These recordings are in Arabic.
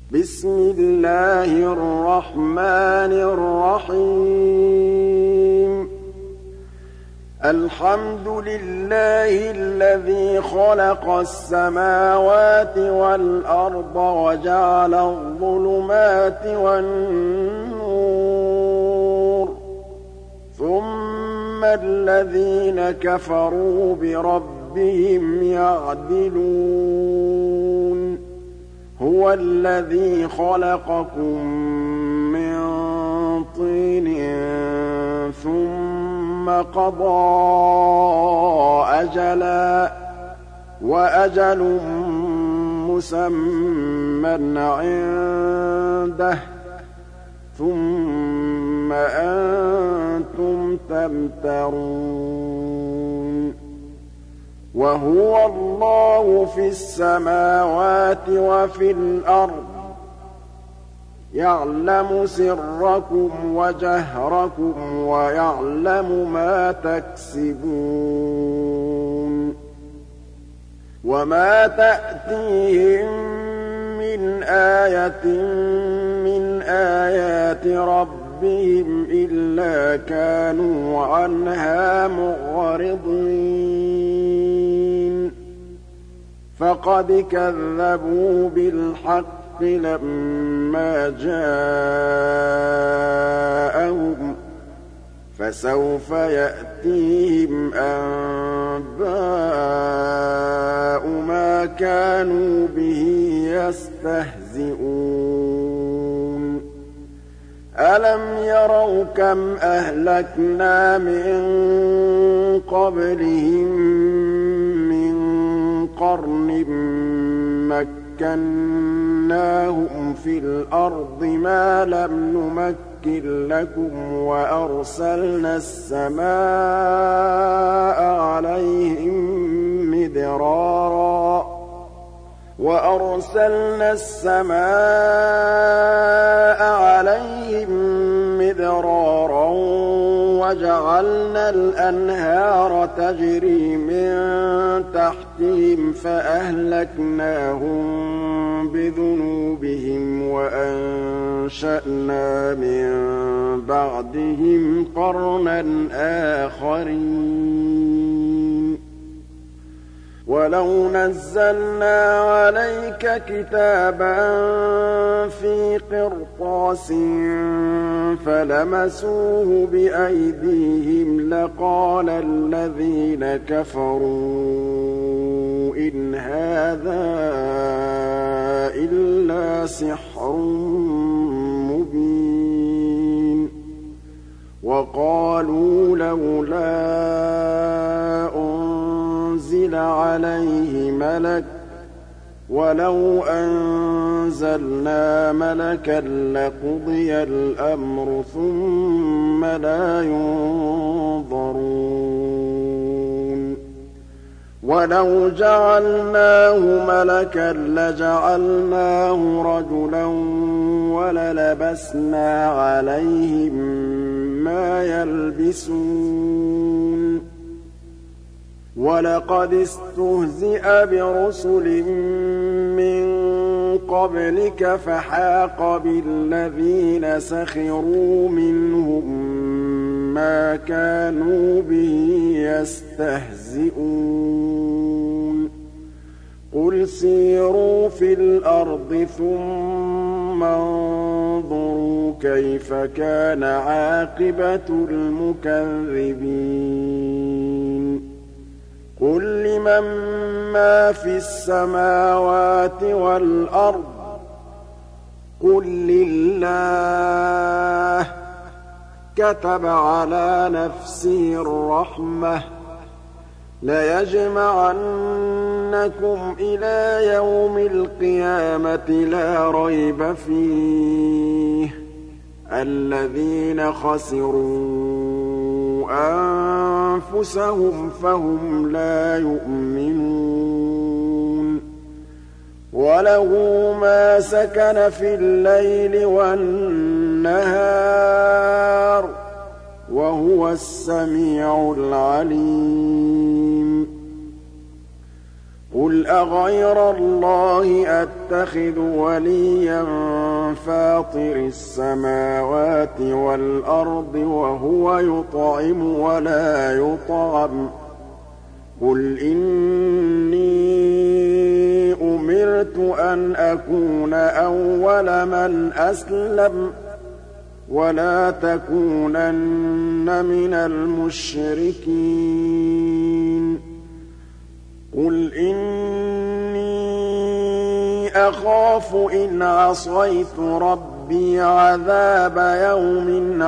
بسم الله الرحمن الرحيم الحمد لله الذي خلق السماوات والأرض وجعل الظلمات والنور ثم الذين كفروا بربهم يعدلون هو الذي خلقكم من طين ثم قضى أجلا وأجل مسمى عنده ثم أنتم تمترون وهو الله في السماوات وفي الأرض يعلم سركم وجهركم ويعلم ما تكسبون وما تأتيهم من آية من آيات ربهم إلا كانوا عنها معرضين فقد كذبوا بالحق لما جاءهم فسوف يأتيهم أنباء ما كانوا به يستهزئون ألم يروا كم أهلكنا من قبلهم من قرن مكناهم في الأرض ما لم نمكن لكم وأرسلنا السماء عليهم مدرارا وجعلنا الأنهار تجري من تحتهم فأهلكناهم بذنوبهم وأنشأنا من بعدهم قرنا آخرين ولو نزلنا عليك كتابا في قرطاس فلمسوه بأيديهم لقال الذين كفروا إن هذا إلا سحر مبين وقالوا لولا أنزل عليه ملك ولو أنزلنا ملكا لقضي الأمر ثم لا ينظرون ولو جعلناه ملكا لجعلناه رجلا وللبسنا عليهم ما يلبسون ولقد استهزئ برسل من قبلك فحاق بالذين سخروا منهم ما كانوا به يستهزئون قل سيروا في الأرض ثم انظروا كيف كان عاقبة المكذبين قل لمن ما في السماوات والأرض قل لله كتب على نفسه الرحمة ليجمعنكم إلى يوم القيامة لا ريب فيه الذين خسروا أنفسهم فهم لا يؤمنون وله ما سكن في الليل والنهار وهو السميع العليم قُلْ أَغَيْرَ اللَّهِ أَتَّخِذُ وَلِيًّا فَاطِرِ السَّمَاوَاتِ وَالْأَرْضِ وَهُوَ يُطْعِمُ وَلَا يُطْعَمُ ۗ قُلْ إِنِّي أُمِرْتُ أَنْ أَكُونَ أَوَّلَ مَنْ أَسْلَمَ ۖ وَلَا تَكُونَنَّ مِنَ الْمُشْرِكِينَ قُلْ إِنِّي أَخَافُ إِنْ عَصَيْتُ رَبِّي عَذَابَ يَوْمٍ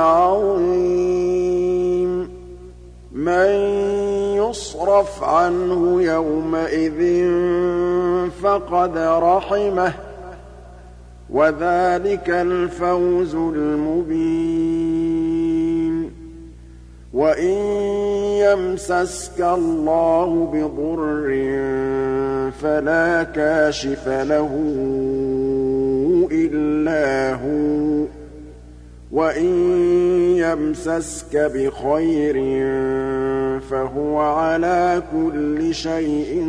عَظِيمٍ مَّن يُصْرَفْ عَنْهُ يَوْمَئِذٍ فَقَدْ رَحِمَهُ ۚ وَذَٰلِكَ الْفَوْزُ الْمُبِينُ وَإِن يَمْسَسْكَ اللَّهُ بِضُرٍّ فَلَا كَاشِفَ لَهُ إِلَّا هُوَ ۖ وَإِن يَمْسَسْكَ بِخَيْرٍ فَهُوَ عَلَىٰ كُلِّ شَيْءٍ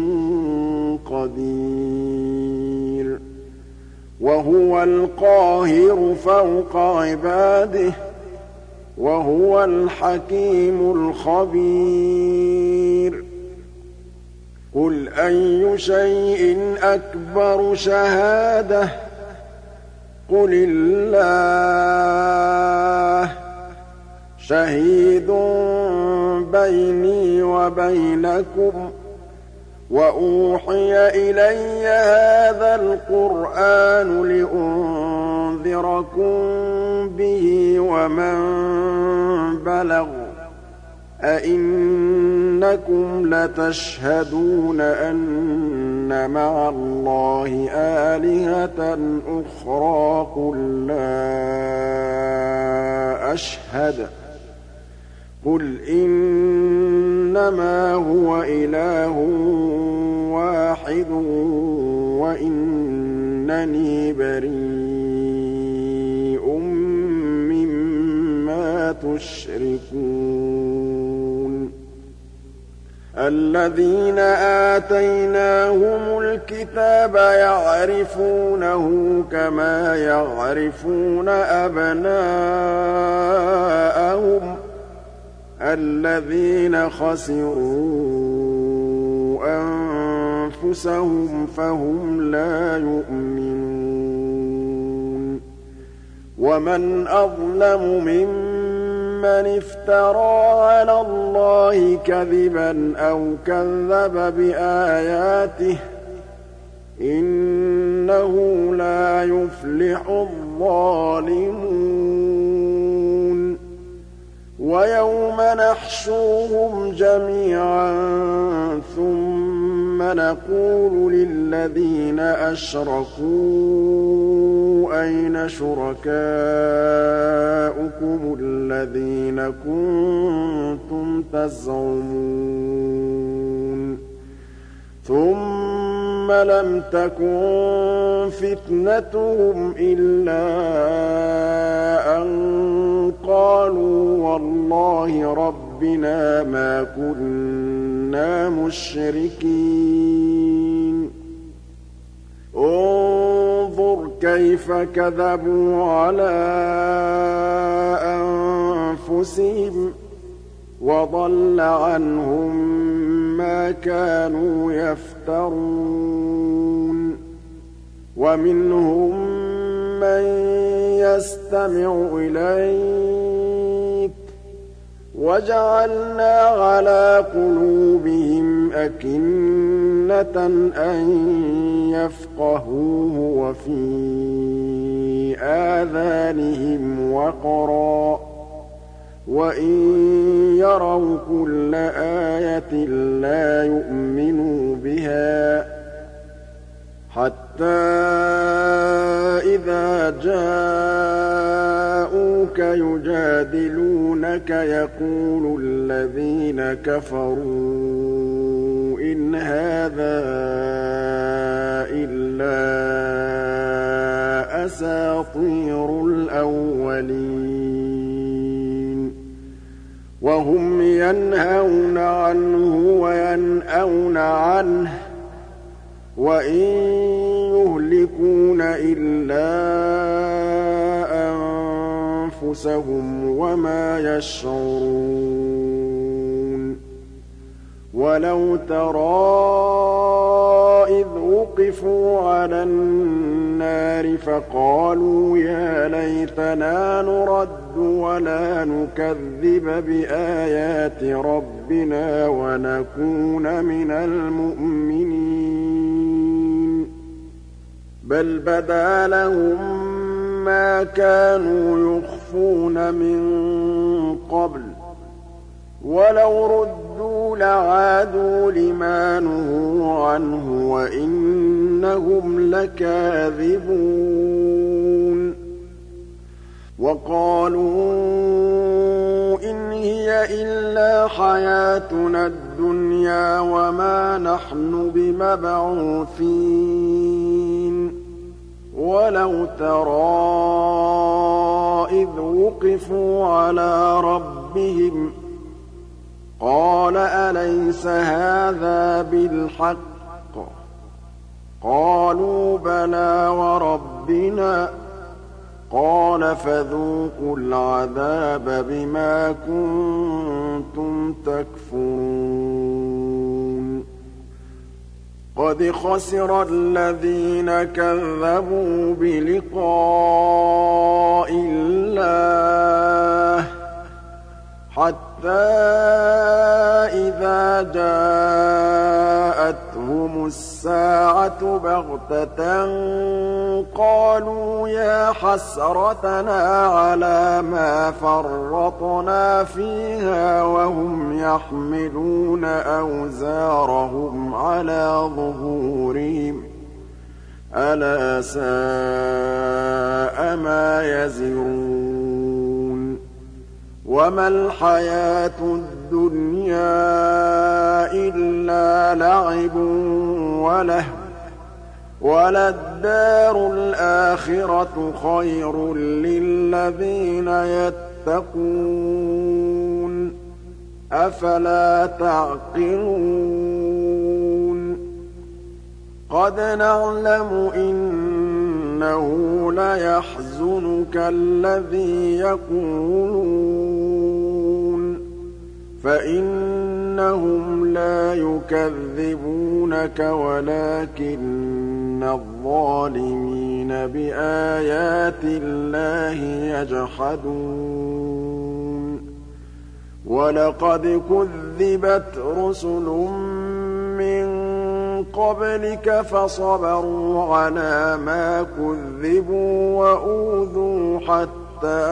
قَدِيرٌ وَهُوَ الْقَاهِرُ فَوْقَ عِبَادِهِ ۚ وَهُوَ الْحَكِيمُ الْخَبِيرُ قُلْ أَيُّ شَيْءٍ أَكْبَرُ شَهَادَةً ۖ قُلِ اللَّهُ ۖ شَهِيدٌ بَيْنِي وَبَيْنَكُمْ ۚ وَأُوحِيَ إِلَيَّ هَٰذَا الْقُرْآنُ لِأُنذِرَكُم بِهِ وَمَن بَلَغَ ۚ أَئِنَّكُمْ لَتَشْهَدُونَ أَنَّ مَعَ اللَّهِ آلِهَةً أُخْرَىٰ قُل لَّا أَشْهَدُ ۚ قُلْ إِنَّمَا هُوَ إِلَٰهٌ وَاحِدٌ وَإِنَّنِي بَرِيءٌ مِّمَّا تُشْرِكُونَ الَّذِينَ آتَيْنَاهُمُ الْكِتَابَ يَعْرِفُونَهُ كَمَا يَعْرِفُونَ أَبْنَاءَهُمُ ۘ الَّذِينَ خَسِرُوا أَنفُسَهُمْ فَهُمْ لَا يُؤْمِنُونَ وَمَنْ أَظْلَمُ مِمَّنِ افْتَرَىٰ عَلَى اللَّهِ كَذِبًا أَوْ كَذَّبَ بِآيَاتِهِ ۚ إِنَّهُ لَا يُفْلِحُ الظَّالِمُونَ وَيَوْمَ نَحْشُرُهُمْ جَمِيعًا ثُمَّ نَقُولُ لِلَّذِينَ أَشْرَكُوا أَيْنَ شُرَكَاؤُكُمُ الَّذِينَ كُنتُمْ تَزْعُمُونَ ثُمَّ لَمْ تَكُن فِتْنَتُهُمْ إِلَّا أَن قَالُوا وَاللَّهِ رَبِّنَا مَا كُنَّا مُشْرِكِينَ انظُرْ كَيْفَ كَذَبُوا عَلَىٰ أَنفُسِهِمْ ۖ وَضَلَّ عَنْهُم مَّا كَانُوا يَفْتَرُونَ وَمِنْهُم مَّن يَسْتَمِعُ إِلَيْكَ ۖ وَجَعَلْنَا عَلَىٰ قُلُوبِهِمْ أَكِنَّةً أَن يَفْقَهُوهُ وَفِي آذَانِهِمْ وَقْرًا ۚ وَإِن يَرَوْا كُلَّ آيَةٍ لَّا يُؤْمِنُوا بِهَا ۚ حَتَّىٰ إِذَا جَاءُوكَ يُجَادِلُونَكَ يَقُولُ الَّذِينَ كَفَرُوا إِنْ هَٰذَا إِلَّا أَسَاطِيرُ الْأَوَّلِينَ وَهُمْ يَنْهَوْنَ عَنْهُ وَيَنْأَوْنَ عَنْهُ ۖ وَإِن يُهْلِكُونَ إِلَّا أَنفُسَهُمْ وَمَا يَشْعُرُونَ وَلَوْ تَرَىٰ إِذْ وُقِفُوا عَلَى النَّارِ فَقَالُوا يَا لَيْتَنَا نُرَدُّ وَلَا نُكَذِّبَ بِآيَاتِ رَبِّنَا وَنَكُونَ مِنَ الْمُؤْمِنِينَ بَلْ بَدَا لَهُم مَّا كَانُوا يُخْفُونَ مِن قَبْلُ وَلَوْ رُدُّوا لَعَادُوا لِمَا نُهُوا عَنْهُ وَإِنَّهُمْ لَكَاذِبُونَ وَقَالُوا إِنْ هِيَ إِلَّا حَيَاتُنَا الدُّنْيَا وَمَا نَحْنُ بِمَبْعُوثِينَ وَلَوْ تَرَىٰ إِذْ وُقِفُوا عَلَىٰ رَبِّهِمْ قَالَ أَلَيْسَ هَٰذَا بِالْحَقِّ ۖ قَالُوا بَلَىٰ وَرَبِّنَا ۚ قَالَ فَذُوقُوا الْعَذَابَ بِمَا كُنتُمْ تَكْفُرُونَ قَدْ خَسِرَ الَّذِينَ كَذَّبُوا بِلِقَاءِ اللَّهِ حَتَّىٰ إِذَا جَاءَتْهُمُ السَّاعَةُ بَغْتَةً قَالُوا يَا حَسْرَتَنَا عَلَىٰ مَا فَرَّطْنَا فِيهَا وَهُمْ يَحْمِلُونَ أَوْزَارَهُمْ عَلَىٰ ظُهُورِهِمْ ۚ أَلَا سَاءَ مَا يَزِرُونَ وَمَا الْحَيَاةُ الدُّنْيَا إِلَّا لَعِبٌ وَلَهْوٌ ۖ وَلَلدَّارُ الْآخِرَةُ خَيْرٌ لِّلَّذِينَ يَتَّقُونَ ۗ أَفَلَا تَعْقِلُونَ قَدْ نَعْلَمُ إِنَّهُ لَيَحْزُنُكَ الَّذِي يَقُولُونَ فَإِنَّهُمْ لَا يُكَذِّبُونَكَ وَلَٰكِنَّ الظَّالِمِينَ بِآيَاتِ اللَّهِ يَجْحَدُونَ وَلَقَدْ كُذِّبَتْ رُسُلٌ مِّن قَبْلِكَ فَصَبَرُوا عَلَىٰ مَا كُذِّبُوا وَأُوذُوا حَتَّىٰ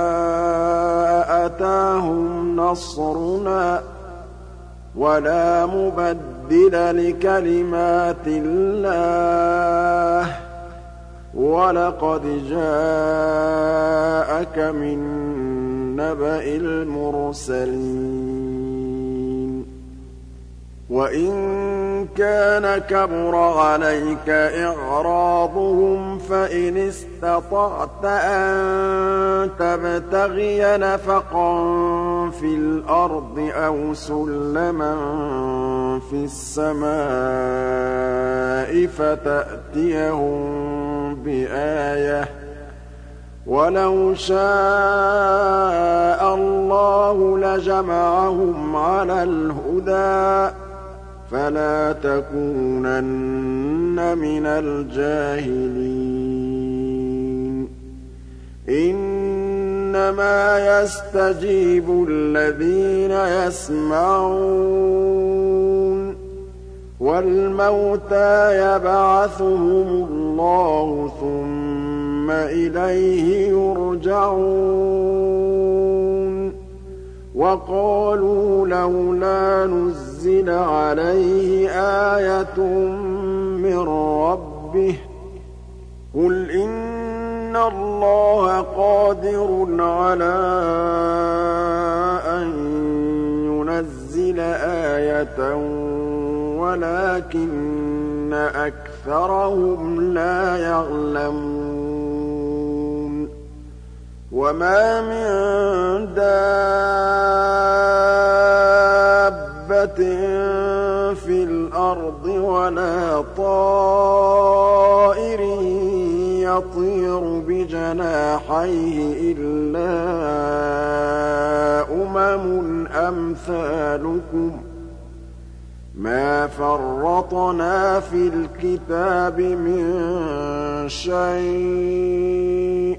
أَتَاهُمْ نَصْرُنَا ۚ وَلَا مُبَدِّلَ لِكَلِمَاتِ اللَّهِ ۚ وَلَقَدْ جَاءَكَ مِن نَّبَإِ الْمُرْسَلِينَ وَإِن كَانَ كَبُرَ عَلَيْكَ إِعْرَاضُهُمْ فَإِنِ اسْتَطَعْتَ أَن تَبْتَغِيَ نَفَقًا فِي الْأَرْضِ أَوْ سُلَّمًا فِي السَّمَاءِ فَتَأْتِيَهُم بِآيَةٍ ۚ وَلَوْ شَاءَ اللَّهُ لَجَمَعَهُمْ عَلَى الْهُدَىٰ ۚ فَلَا تَكُونَنَّ مِنَ الْجَاهِلِينَ إِنَّمَا يَسْتَجِيبُ الَّذِينَ يَسْمَعُونَ ۘ وَالْمَوْتَىٰ يَبْعَثُهُمُ اللَّهُ ثُمَّ إِلَيْهِ يُرْجَعُونَ وَقَالُوا لَوْلَا نُزِّلَ عَلَيْهِ آيَةٌ مِّن رَّبِّهِ ۖ قُلْ إِنَّ اللَّهَ قَادِرٌ عَلَىٰ أَن يُنَزِّلَ آيَةً وَلَٰكِنَّ أَكْثَرَهُمْ لَا يَعْلَمُونَ وَمَا مِن دَابَّةٍ فِي الْأَرْضِ ولا طائر يطير بجناحيه إلا أمثالكم ما فرطنا في الكتاب من شيء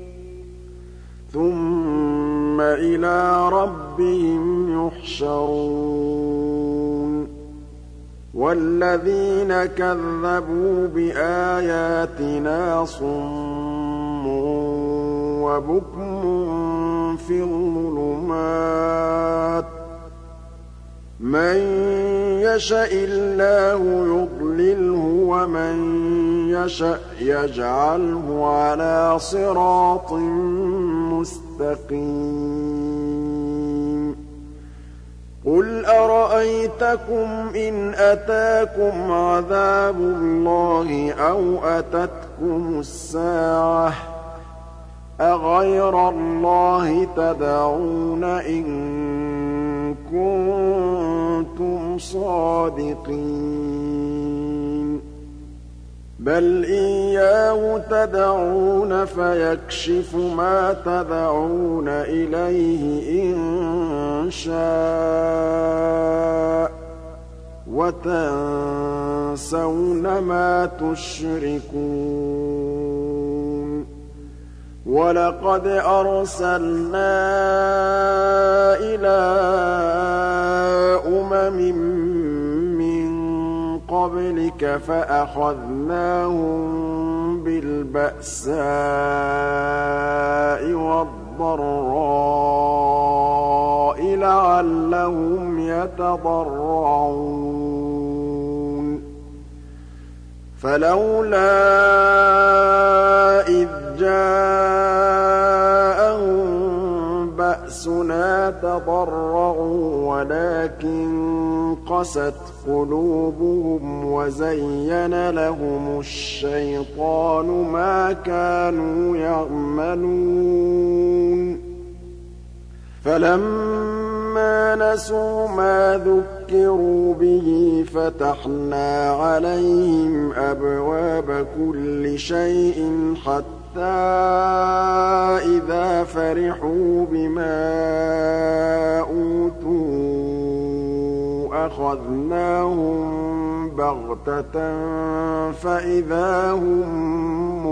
ثم إلى ربهم يحشرون والذين كذبوا بآياتنا صم وبكم في الظلمات من يشاء الله يضلله ومن يشاء يجعله على صراط مستقيم قل أرأيتكم إن أتاكم عذاب الله أو أتتكم الساعة أغير الله تدعون إن كنتم صادقين بل إياه تدعون فيكشف ما تدعون إليه إن شاء وتنسون ما تشركون ولقد أرسلنا إلى من قبلك فأخذناهم بالبأساء والضراء لعلهم يتضرعون فلولا إذ جاءهم بأسنا تضرعوا ولكن قست قلوبهم وزين لهم الشيطان ما كانوا يعملون فلما نسوا ما ذكروا به فتحنا عليهم أبواب كل شيء حتى إذا فرحوا بما أوتوا أخذناهم بغتة فإذا هم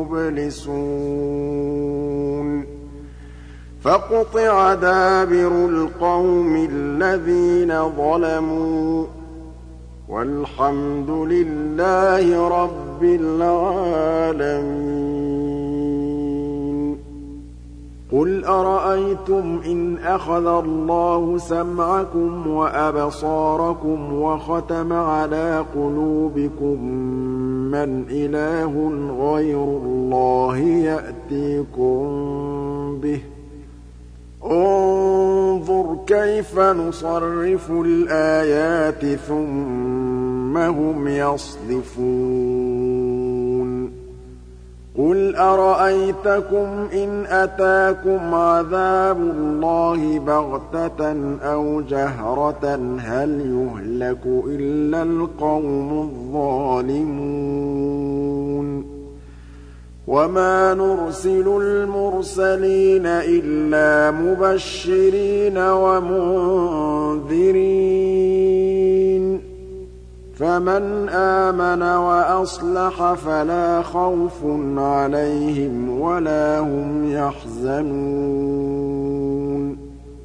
مبلسون فقطع دابر القوم الذين ظلموا والحمد لله رب العالمين قل أرأيتم إن أخذ الله سمعكم وأبصاركم وختم على قلوبكم من إله غير الله يأتيكم به انظر كيف نصرف الآيات ثم هم يصدفون قل أرأيتكم إن أتاكم عذاب الله بغتة أو جهرة هل يهلك إلا القوم الظالمون وما نرسل المرسلين إلا مبشرين ومنذرين فمن آمن وأصلح فلا خوف عليهم ولا هم يحزنون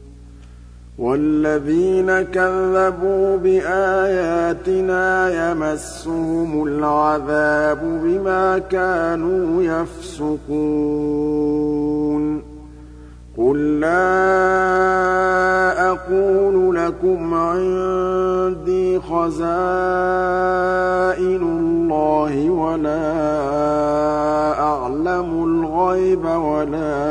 والذين كذبوا بآياتنا يمسهم العذاب بما كانوا يفسقون قل لا أقول لكم عندي خزائن الله ولا أعلم الغيب ولا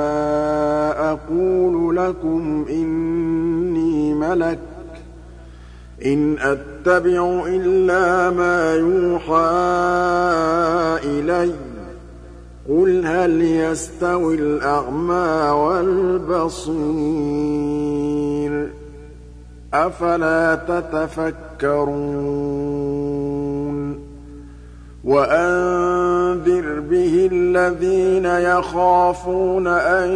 أقول لكم إني ملك إن أتبع إلا ما يوحى إلي قل هل يستوي الأعمى والبصير أفلا تتفكرون وَأَنذِرْ بِهِ الَّذِينَ يَخَافُونَ أَن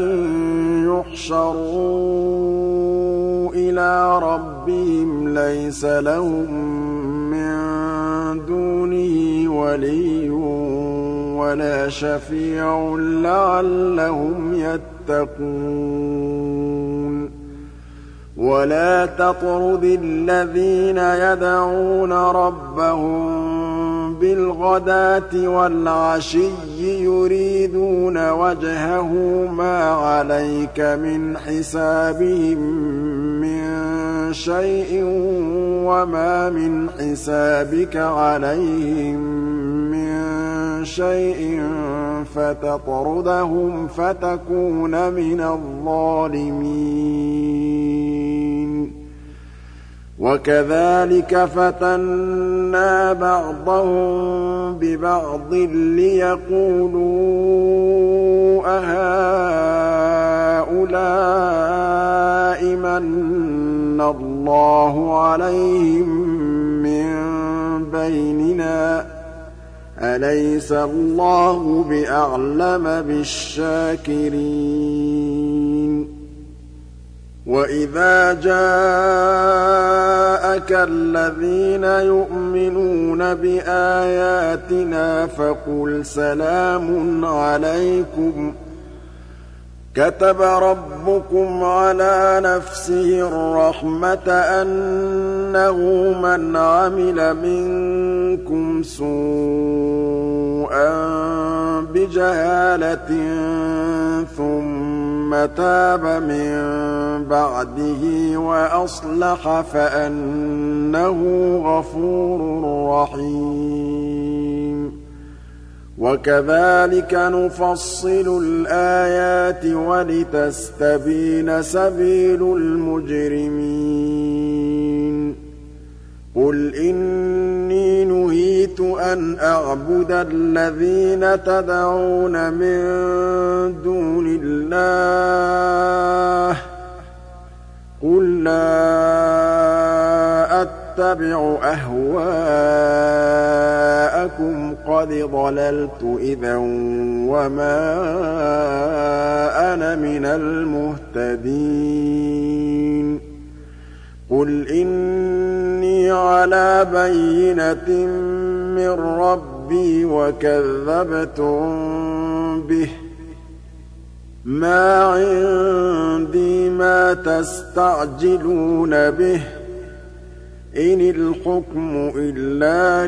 يُحْشَرُوا إِلَىٰ رَبِّهِمْ لَيْسَ لَهُم مِّن دُونِهِ وَلِيٌّ وَلَا شَفِيعٌ لَّعَلَّهُمْ يَتَّقُونَ وَلَا تَطْرُدِ الَّذِينَ يَدْعُونَ رَبَّهُم بِالْغَدَاةِ وَالْعَشِيِّ يُرِيدُونَ وَجْهَهُ مَا عَلَيْكَ مِنْ حِسَابِهِم مِّن شَيْءٍ وَمَا مِنْ حِسَابِكَ عَلَيْهِم مِّن شَيْءٍ فَتَطْرُدَهُمْ فَتَكُونَ مِنَ الظَّالِمِينَ وَكَذَٰلِكَ فَتَنَّا بَعْضَهُم بِبَعْضٍ لِّيَقُولُوا أَهَٰؤُلَاءِ مَنَّ اللَّهُ عَلَيْهِم مِّن بَيْنِنَا ۗ أَلَيْسَ اللَّهُ بِأَعْلَمَ بِالشَّاكِرِينَ وَإِذَا جَاءَكَ الَّذِينَ يُؤْمِنُونَ بِآيَاتِنَا فَقُلْ سَلَامٌ عَلَيْكُمْ كَتَبَ رَبُّكُمْ عَلَىٰ نَفْسِهِ الرَّحْمَةَ أَنَّهُ مَنْ عَمِلَ مِنكُمْ سُوءًا بِجَهَالَةٍ ثُمَّ تَابَ مِن بَعْدِهِ وَأَصْلَحَ فَأَنَّهُ غَفُورٌ رَّحِيمٌ وَكَذَٰلِكَ نُفَصِّلُ الْآيَاتِ وَلِتَسْتَبِينَ سَبِيلُ الْمُجْرِمِينَ قُلْ إِنِّي نُهِيتُ أَنْ أَعْبُدَ الَّذِينَ تَدْعُونَ مِن دُونِ اللَّهِ قُل لَّا أَتَّبِعُ أَهْوَاءَكُمْ قَدْ ضَلَلْتُ إِذًا وَمَا أَنَا مِنَ الْمُهْتَدِينَ قُلْ إِنِّي عَلَىٰ بَيِّنَةٍ مِّن رَّبِّي وَكَذَّبْتُم بِهِ ۚ مَا عِندِي مَا تَسْتَعْجِلُونَ بِهِ ۚ إِنِ الْحُكْمُ إِلَّا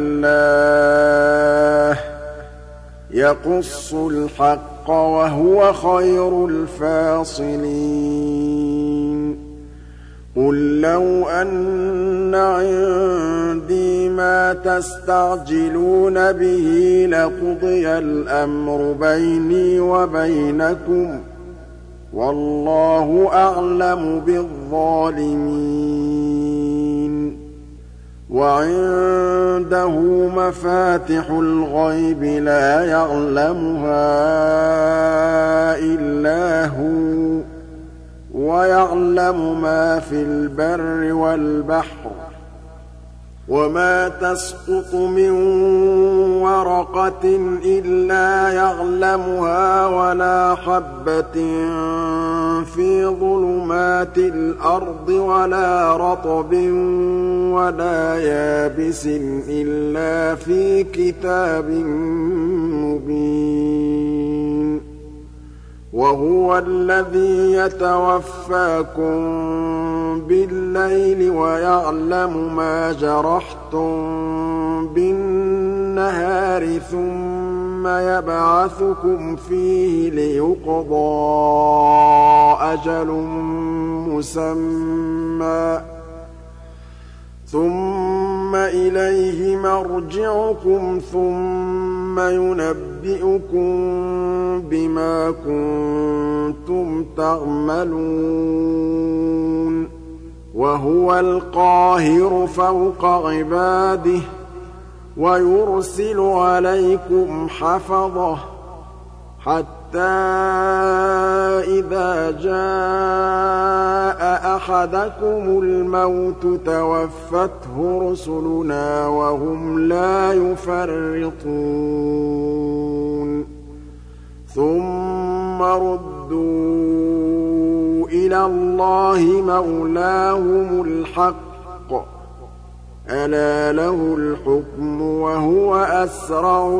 لِلَّهِ يَقُصُّ الْحَقَّ وَهُوَ خَيْرُ الْفَاصِلِينَ قُل لَّوْ أَنَّ عِندِي مَا تَسْتَعْجِلُونَ بِهِ لَقُضِيَ الْأَمْرُ بَيْنِي وَبَيْنَكُمْ ۗ وَاللَّهُ أَعْلَمُ بِالظَّالِمِينَ وَعِندَهُ مَفَاتِحُ الْغَيْبِ لَا يَعْلَمُهَا إِلَّا هُوَ وَيَعْلَمُ مَا فِي الْبَرِّ وَالْبَحْرِ وَمَا تَسْقُطُ مِن وَرَقَةٍ إِلَّا يَعْلَمُهَا وَلَا حَبَّةٍ فِي ظُلُمَاتِ الْأَرْضِ وَلَا رَطْبٍ وَلَا يَابِسٍ إِلَّا فِي كِتَابٍ مُّبِينٍ وَهُوَ الَّذِي يَتَوَفَّاكُم بِاللَّيْلِ وَيَعْلَمُ مَا جَرَحْتُم بِالنَّهَارِ ثُمَّ يَبْعَثُكُمْ فِيهِ لِيُقْضَىٰ أَجَلٌ مُّسَمًّى ثُمَّ إِلَيْهِ مَرْجِعُكُمْ ثُمَّ يُنَبِّئُكُم بِمَا كُنتُمْ تَعْمَلُونَ وَهُوَ الْقَاهِرُ فَوْقَ عِبَادِهِ وَيُرْسِلُ عَلَيْكُمْ حَفَظَةً حَتَّىٰ إِذَا جَاءَ أَحَدَكُمُ الْمَوْتُ تَوَفَّتْهُ رُسُلُنَا وَهُمْ لَا يُفَرِّطُونَ ثُمَّ رُدُّوا إِلَى اللَّهِ مَوْلَاهُمُ الْحَقِّ ۚ أَلَا لَهُ الْحُكْمُ وَهُوَ أَسْرَعُ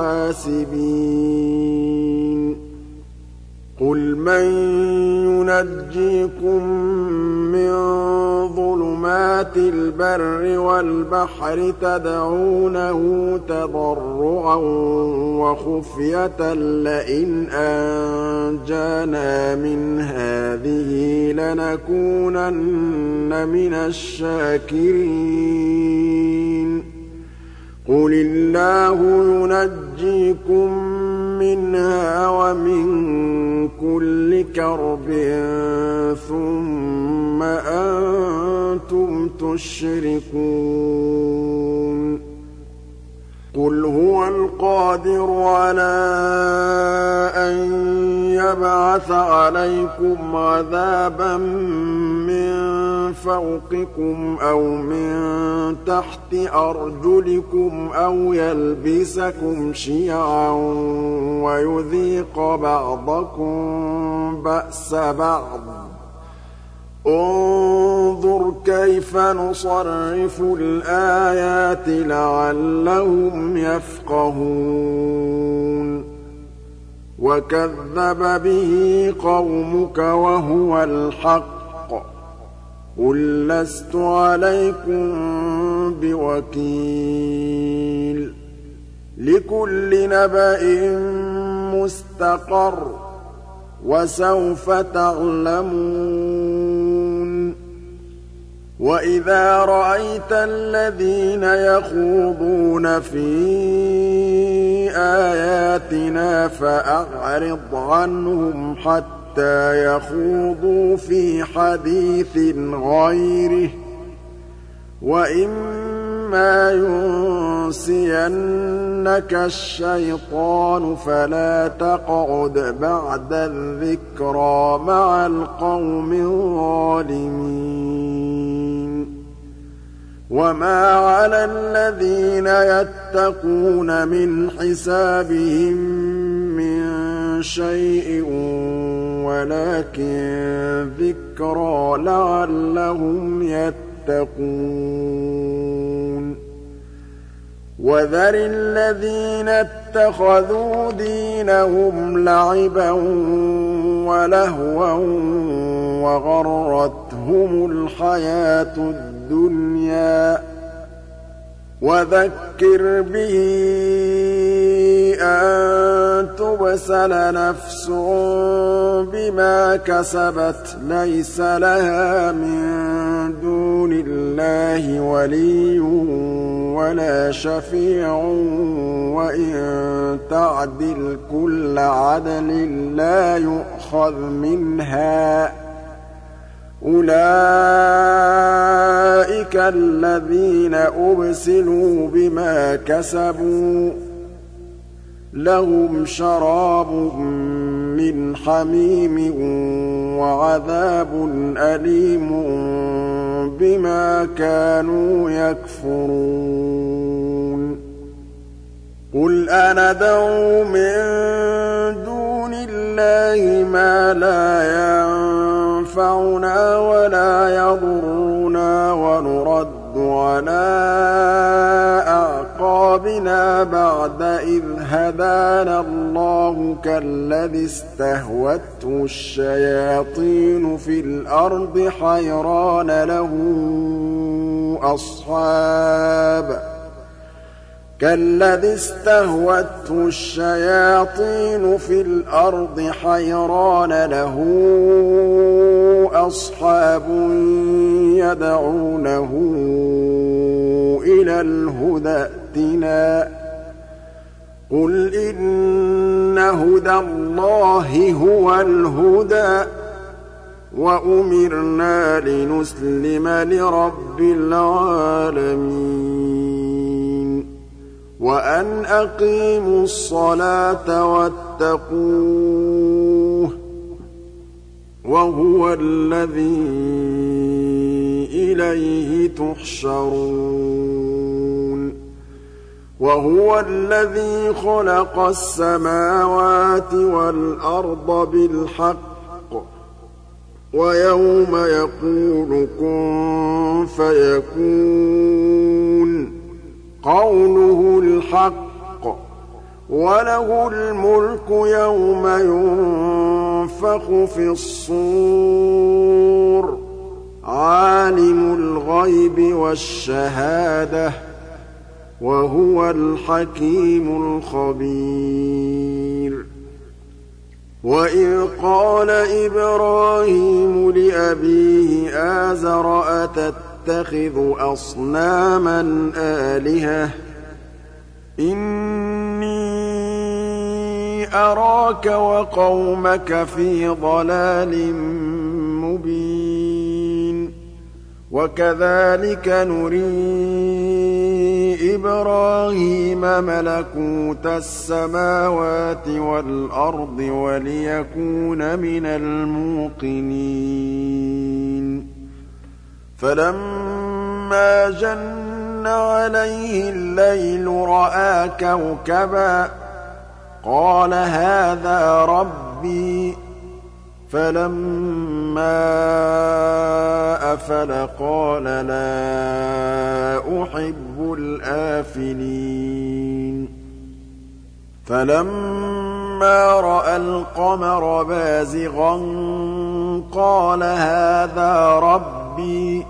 الْحَاسِبِينَ قُلْ مَن يُنَجِّيكُم مِّن ظُلُمَاتِ الْبَرِّ وَالْبَحْرِ تَدْعُونَهُ تَضَرُّعًا وَخُفْيَةً لَّئِنْ أَنجَانَا مِنْ هَٰذِهِ لَنَكُونَنَّ مِنَ الشَّاكِرِينَ قُلِ اللَّهُ يُنَجِّيكُم مِّنْهَا وَمِن كُلِّ كَرْبٍ ثُمَّ أَنتُمْ تُشْرِكُونَ قُلْ هُوَ الْقَادِرُ عَلَىٰ أَن يَبْعَثَ عَلَيْكُمْ عَذَابًا مِّن فَوْقِكُمْ أَوْ مِن تَحْتِ أَرْجُلِكُمْ أَوْ يَلْبِسَكُمْ شِيَعًا وَيُذِيقَ بَعْضَكُم بَأْسَ بَعْضٍ ۗ انظُرْ كَيْفَ نُصَرِّفُ الْآيَاتِ لَعَلَّهُمْ يَفْقَهُونَ وَكَذَّبَ بِهِ قَوْمُكَ وَهُوَ الْحَقُّ ۚ قُل لَّسْتُ عَلَيْكُم بِوَكِيلٍ لِّكُلِّ نَبَإٍ مُّسْتَقَرٌّ ۚ وَسَوْفَ تَعْلَمُونَ وَإِذَا رَأَيْتَ الَّذِينَ يَخُوضُونَ فِي آيَاتِنَا فَأَعْرِضْ عَنْهُمْ حَتَّىٰ يَخُوضُوا فِي حَدِيثٍ غَيْرِهِ ۚ وَإِمَّا يُنسِيَنَّكَ الشَّيْطَانُ فَلَا تَقْعُدْ بَعْدَ الذِّكْرَىٰ مَعَ الْقَوْمِ الظَّالِمِينَ وَمَا عَلَى الَّذِينَ يَتَّقُونَ مِنْ حِسَابِهِم مِّن شَيْءٍ وَلَٰكِن ذِكْرَىٰ لَعَلَّهُمْ يَتَّقُونَ وَذَرِ الَّذِينَ اتَّخَذُوا دِينَهُمْ لَعِبًا وَلَهْوًا وَغَرَّتْهُمُ الْحَيَاةُ الدُّنْيَا ۚ وَذَكِّرْ بِهِ أَن تُبْسَلَ نَفْسٌ بِمَا كَسَبَتْ لَيْسَ لَهَا مِن دُونِ اللَّهِ وَلِيٌّ وَلَا شَفِيعٌ وَإِن تَعْدِلْ كُلَّ عَدْلٍ لَّا يُؤْخَذْ مِنْهَا ۗ أُولَٰئِكَ الَّذِينَ أُبْسِلُوا بِمَا كَسَبُوا ۖ لَهُمْ شَرَابٌ مِّنْ حَمِيمٍ وَعَذَابٌ أَلِيمٌ بِمَا كَانُوا يَكْفُرُونَ قُلْ أَنَدْعُو مِن دُونِ اللَّهِ مَا لَا يَنفَعُنَا وَلَا يَضُرُّنَا وَنُرَدُّ عَلَىٰ أَعْقَابِنَا بَعْدَ إِذْ هَدَانَا اللَّهُ كَالَّذِي اسْتَهْوَتْهُ الشَّيَاطِينُ فِي الْأَرْضِ حَيْرَانَ لَهُ أَصْحَابٌ يَدْعُونَهُ إِلَى الْهُدَى ائْتِنَا ۗ قُلْ إِنَّ هُدَى اللَّهِ هُوَ الْهُدَىٰ ۖ وَأُمِرْنَا لِنُسْلِمَ لِرَبِّ الْعَالَمِينَ وَأَنْ أَقِيمُوا الصَّلَاةَ وَاتَّقُوهُ ۚ وهو الذي إليه تحشرون وهو الذي خلق السماوات والأرض بالحق ويوم يقول كن فيكون قوله الحق وله الملك يوم ينفخ في الصور عالم الغيب والشهادة وهو الحكيم الخبير وإذ قال إبراهيم لأبيه آزر أتتخذ أصناما آلهة إني أراك وقومك في ضلال مبين وكذلك نري إبراهيم ملكوت السماوات والأرض وليكون من الموقنين فلما جن عليه الليل رأى كوكبا قال هذا ربي فلما أفل قال لا أحب الآفلين فلما رأى القمر بازغا قال هذا ربي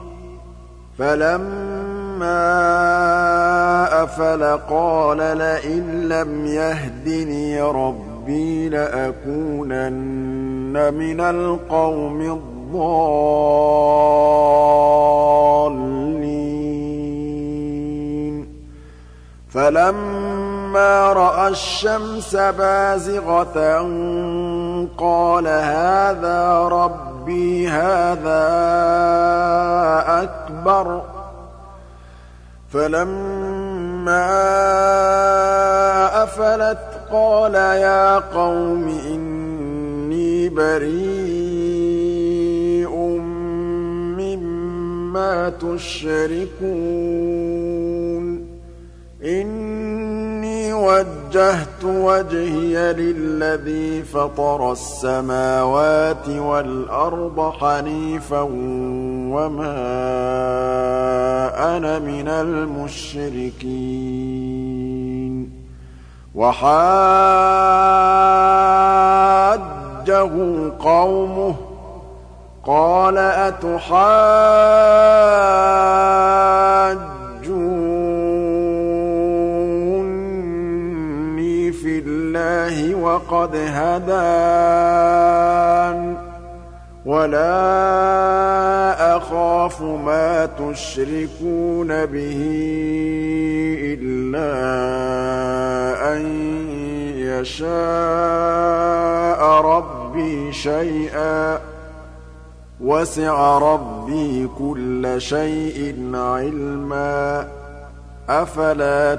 فلما أفل قال لئن لم يهدني ربي لأكونن من القوم الضالين فلما رأى الشمس بازغة قال هذا ربي هذا أكبر فلما أفلت قال يا قوم إني بريء مما تشركون إني وجهت وجهي للذي فطر السماوات والأرض حنيفا وما أنا من المشركين وحاجه قومه قال أتحاجوني في الله وقد هدان ولا أخاف ما تشركون به إلا أن يشاء ربي شيئا وسع ربي كل شيء علما أفلا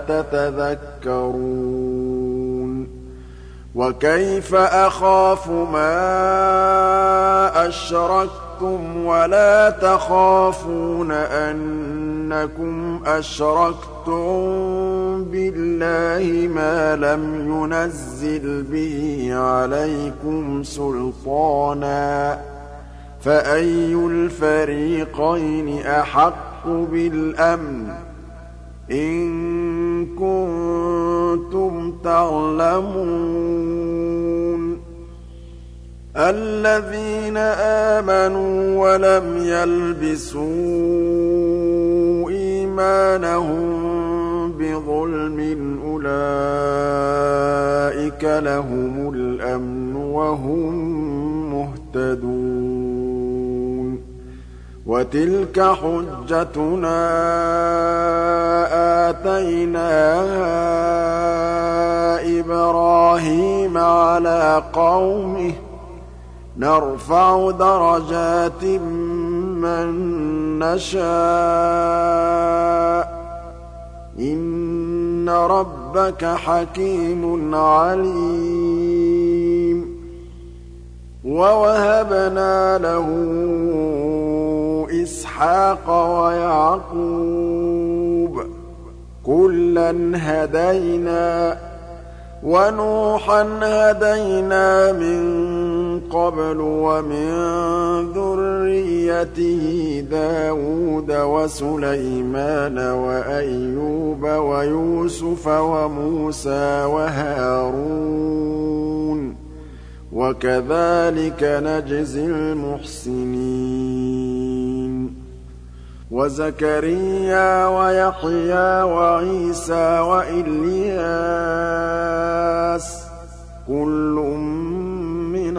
تتذكرون وكيف أخاف ما أشركتم ولا تخافون أنكم أشركتم بالله ما لم ينزل به عليكم سلطانا فأي الفريقين أحق بالأمن إن كنتم تعلمون الذين آمنوا ولم يلبسوا إيمانهم بظلم أولئك لهم الأمن وهم مهتدون وتلك حجتنا آتيناها إبراهيم على قومه نرفع درجات من نشاء إن ربك حكيم عليم وَوَهَبْنَا لَهُ إِسْحَاقَ وَيَعْقُوبَ ۚ كُلًّا هَدَيْنَا ۚ وَنُوحًا هَدَيْنَا مِن قَبْلُ ۖ وَمِن ذُرِّيَّتِهِ دَاوُودَ وَسُلَيْمَانَ وَأَيُّوبَ وَيُوسُفَ وَمُوسَىٰ وَهَارُونَ ۚ وَكَذَٰلِكَ نَجْزِي الْمُحْسِنِينَ. وَزَكَرِيَّا وَيَحْيَىٰ وَعِيسَىٰ وَإِلْيَاسَ ۖ كُلٌّ مِّنَ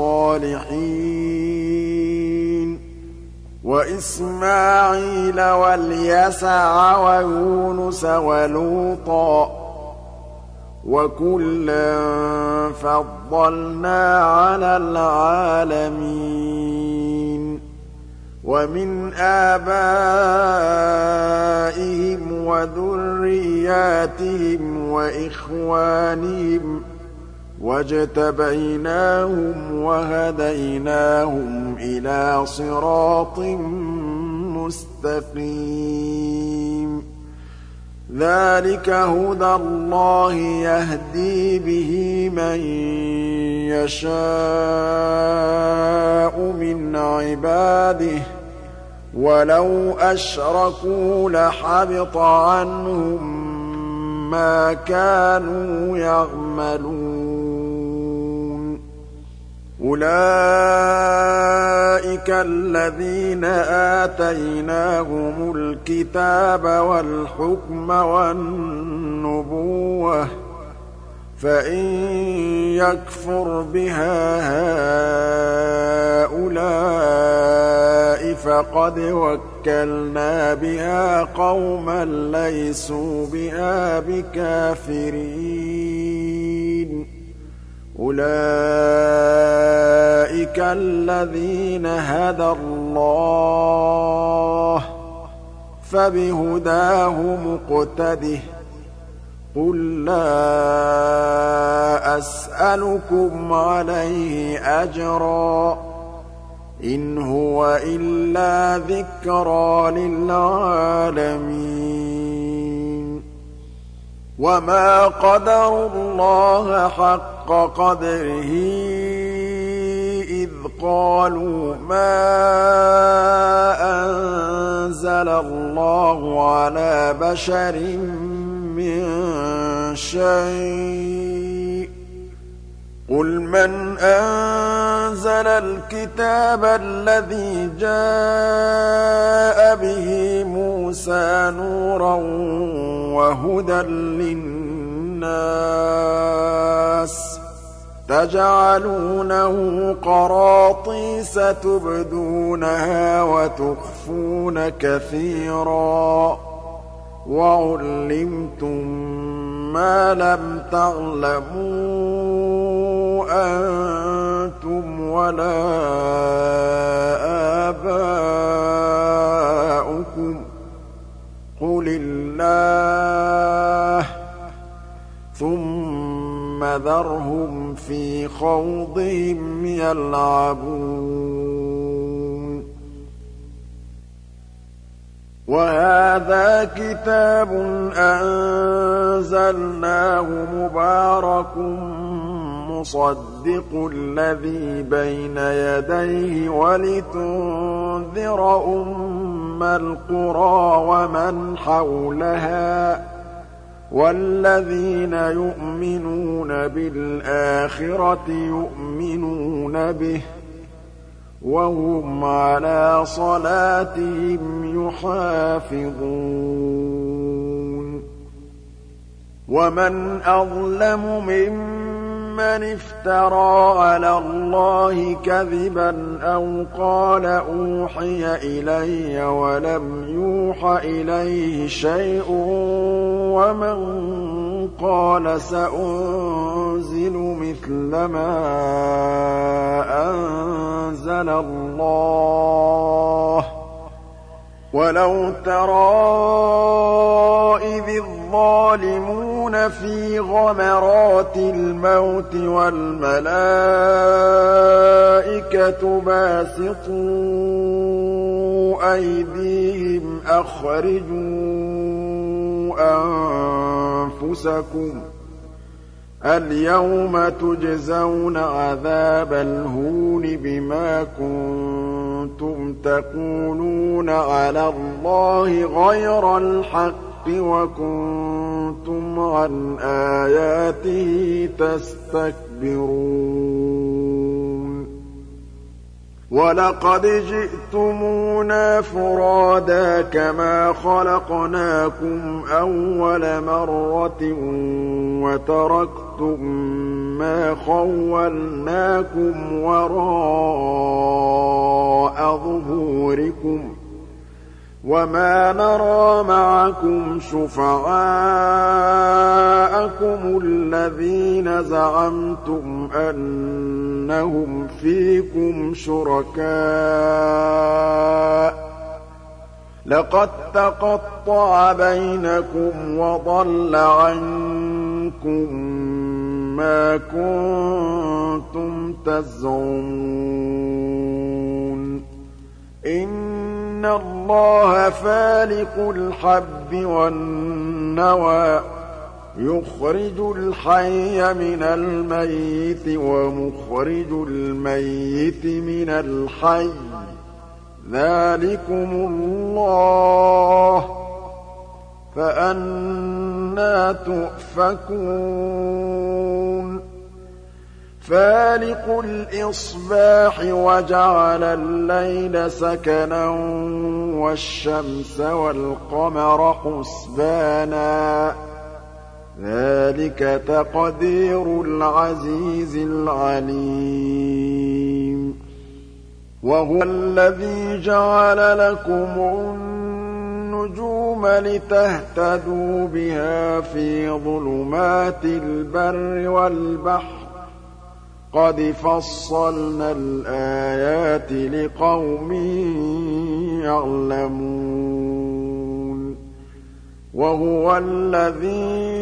الصَّالِحِينَ. وَإِسْمَاعِيلَ وَالْيَسَعَ وَيُونُسَ وَلُوطًا ۚ وَكُلًّا فَضَّلْنَا عَلَى الْعَالَمِينَ. وَمِنْ آبَائِهِمْ وَذُرِّيَّاتِهِمْ وَإِخْوَانِهِمْ ۖ وَاجْتَبَيْنَاهُمْ وَهَدَيْنَاهُمْ إِلَىٰ صِرَاطٍ مُّسْتَقِيمٍ. ذَٰلِكَ هُدَى اللَّهِ يَهْدِي بِهِ مَن يَشَاءُ مِنْ عِبَادِهِ ۚ وَلَوْ أَشْرَكُوا لَحَبِطَ عَنْهُم مَّا كَانُوا يَعْمَلُونَ. أُولَٰئِكَ الَّذِينَ آتَيْنَاهُمُ الْكِتَابَ وَالْحُكْمَ وَالنُّبُوَّةَ ۚ فَإِن يَكْفُرْ بِهَا هَٰؤُلَاءِ فَقَدْ وَكَّلْنَا بِهَا قَوْمًا لَّيْسُوا بِهَا بِكَافِرِينَ. أُولَٰئِكَ الَّذِينَ هَدَى اللَّهُ ۖ فَبِهُدَاهُ مُقْتَدِهْ ۗ قُل لَّا أَسْأَلُكُمْ عَلَيْهِ أَجْرًا ۖ إِنْ هُوَ إِلَّا ذِكْرَىٰ لِلْعَالَمِينَ. وَمَا قَدَرُوا اللَّهَ حَقَّ قَدْرِهِ إِذْ قَالُوا مَا أَنزَلَ اللَّهُ عَلَىٰ بَشَرٍ مِّن شَيْءٍ ۗ قُلْ مَنْ أَنزَلَ الْكِتَابَ الَّذِي جَاءَ بِهِ مُوسَىٰ نُورًا وَهُدًى لِّلنَّاسِ ۖ تَجْعَلُونَهُ قَرَاطِيسَ تُبْدُونَهَا وَتُخْفُونَ كَثِيرًا ۖ وَعُلِّمْتُم مَّا لَمْ تَعْلَمُوا أَنتُمْ وَلَا آبَاؤُكُمْ ۖ قُلِ اللَّهُ ۖ ثُمَّ ذَرْهُمْ فِي خَوْضِهِمْ يَلْعَبُونَ. وَهَٰذَا كِتَابٌ أَنزَلْنَاهُ مُبَارَكٌ مُّصَدِّقُ الَّذِي بَيْنَ يَدَيْهِ وَلِتُنذِرَ أُمَّ الْقُرَىٰ وَمَنْ حَوْلَهَا ۚ وَالَّذِينَ يُؤْمِنُونَ بِالْآخِرَةِ يُؤْمِنُونَ بِهِ ۖ وَهُمْ عَلَىٰ صَلَاتِهِمْ يُحَافِظُونَ. وَمَنْ أَظْلَمُ مِمَّنِ افْتَرَىٰ عَلَى اللَّهِ كَذِبًا أَوْ قَالَ أُوحِيَ إِلَيَّ وَلَمْ يُوحَ إِلَيْهِ شَيْءٌ وَمَن قَالَ سَأُنزِلُ مِثْلَ مَا أَنزَلَ اللَّهُ ۗ وَلَوْ تَرَىٰ إِذِ الظَّالِمُونَ فِي غَمَرَاتِ الْمَوْتِ وَالْمَلَائِكَةُ الْمَلَائِكَةُ بَاسِطُو أَيْدِيهِمْ أَخْرِجُوا أَنفُسَكُمْ الْيَوْمَ تُجْزَوْنَ عَذَابَ الْهُونِ بِمَا كُنتُمْ تَقُولُونَ عَلَى اللَّهِ غَيْرَ الْحَقِّ وَكُنتُمْ عَنْ آيَاتِهِ تَسْتَكْبِرُونَ وَلَقَدْ جِئْتُمُونَا فُرَادَىٰ كَمَا خَلَقْنَاكُمْ أَوَّلَ مَرَّةٍ وَتَرَكْتُم مَّا خَوَّلْنَاكُمْ وَرَاءَ ظُهُورِكُمْ وَمَا نَرَىٰ مَعَكُمْ شُفَعَاءَكُمُ الَّذِينَ زَعَمْتُمْ أَنَّهُمْ فِيكُمْ شُرَكَاءُ ۚ لَقَد تَّقَطَّعَ بَيْنَكُمْ وَضَلَّ عَنكُم مَّا كُنتُمْ تَزْعُمُونَ إِنَّ اللَّهَ فَالِقُ الْحَبِّ وَالنَّوَىٰ يُخْرِجُ الْحَيَّ مِنَ الْمَيِّتِ وَمُخْرِجُ الْمَيِّتِ مِنَ الْحَيِّ ۚ ذَٰلِكُمُ اللَّهُ ۖ فَأَنَّىٰ تُؤْفَكُونَ فَالِقُ الْإِصْبَاحِ وَجَعَلَ اللَّيْلَ سَكَنًا وَالشَّمْسَ وَالْقَمَرَ حُسْبَانًا ۚ ذَٰلِكَ تَقْدِيرُ الْعَزِيزِ الْعَلِيمِ وَهُوَ الَّذِي جَعَلَ لَكُمُ النُّجُومَ لِتَهْتَدُوا بِهَا فِي ظُلُمَاتِ الْبَرِّ وَالْبَحْرِ ۗ قَدْ فَصَّلْنَا الْآيَاتِ لِقَوْمٍ يَعْلَمُونَ وَهُوَ الَّذِي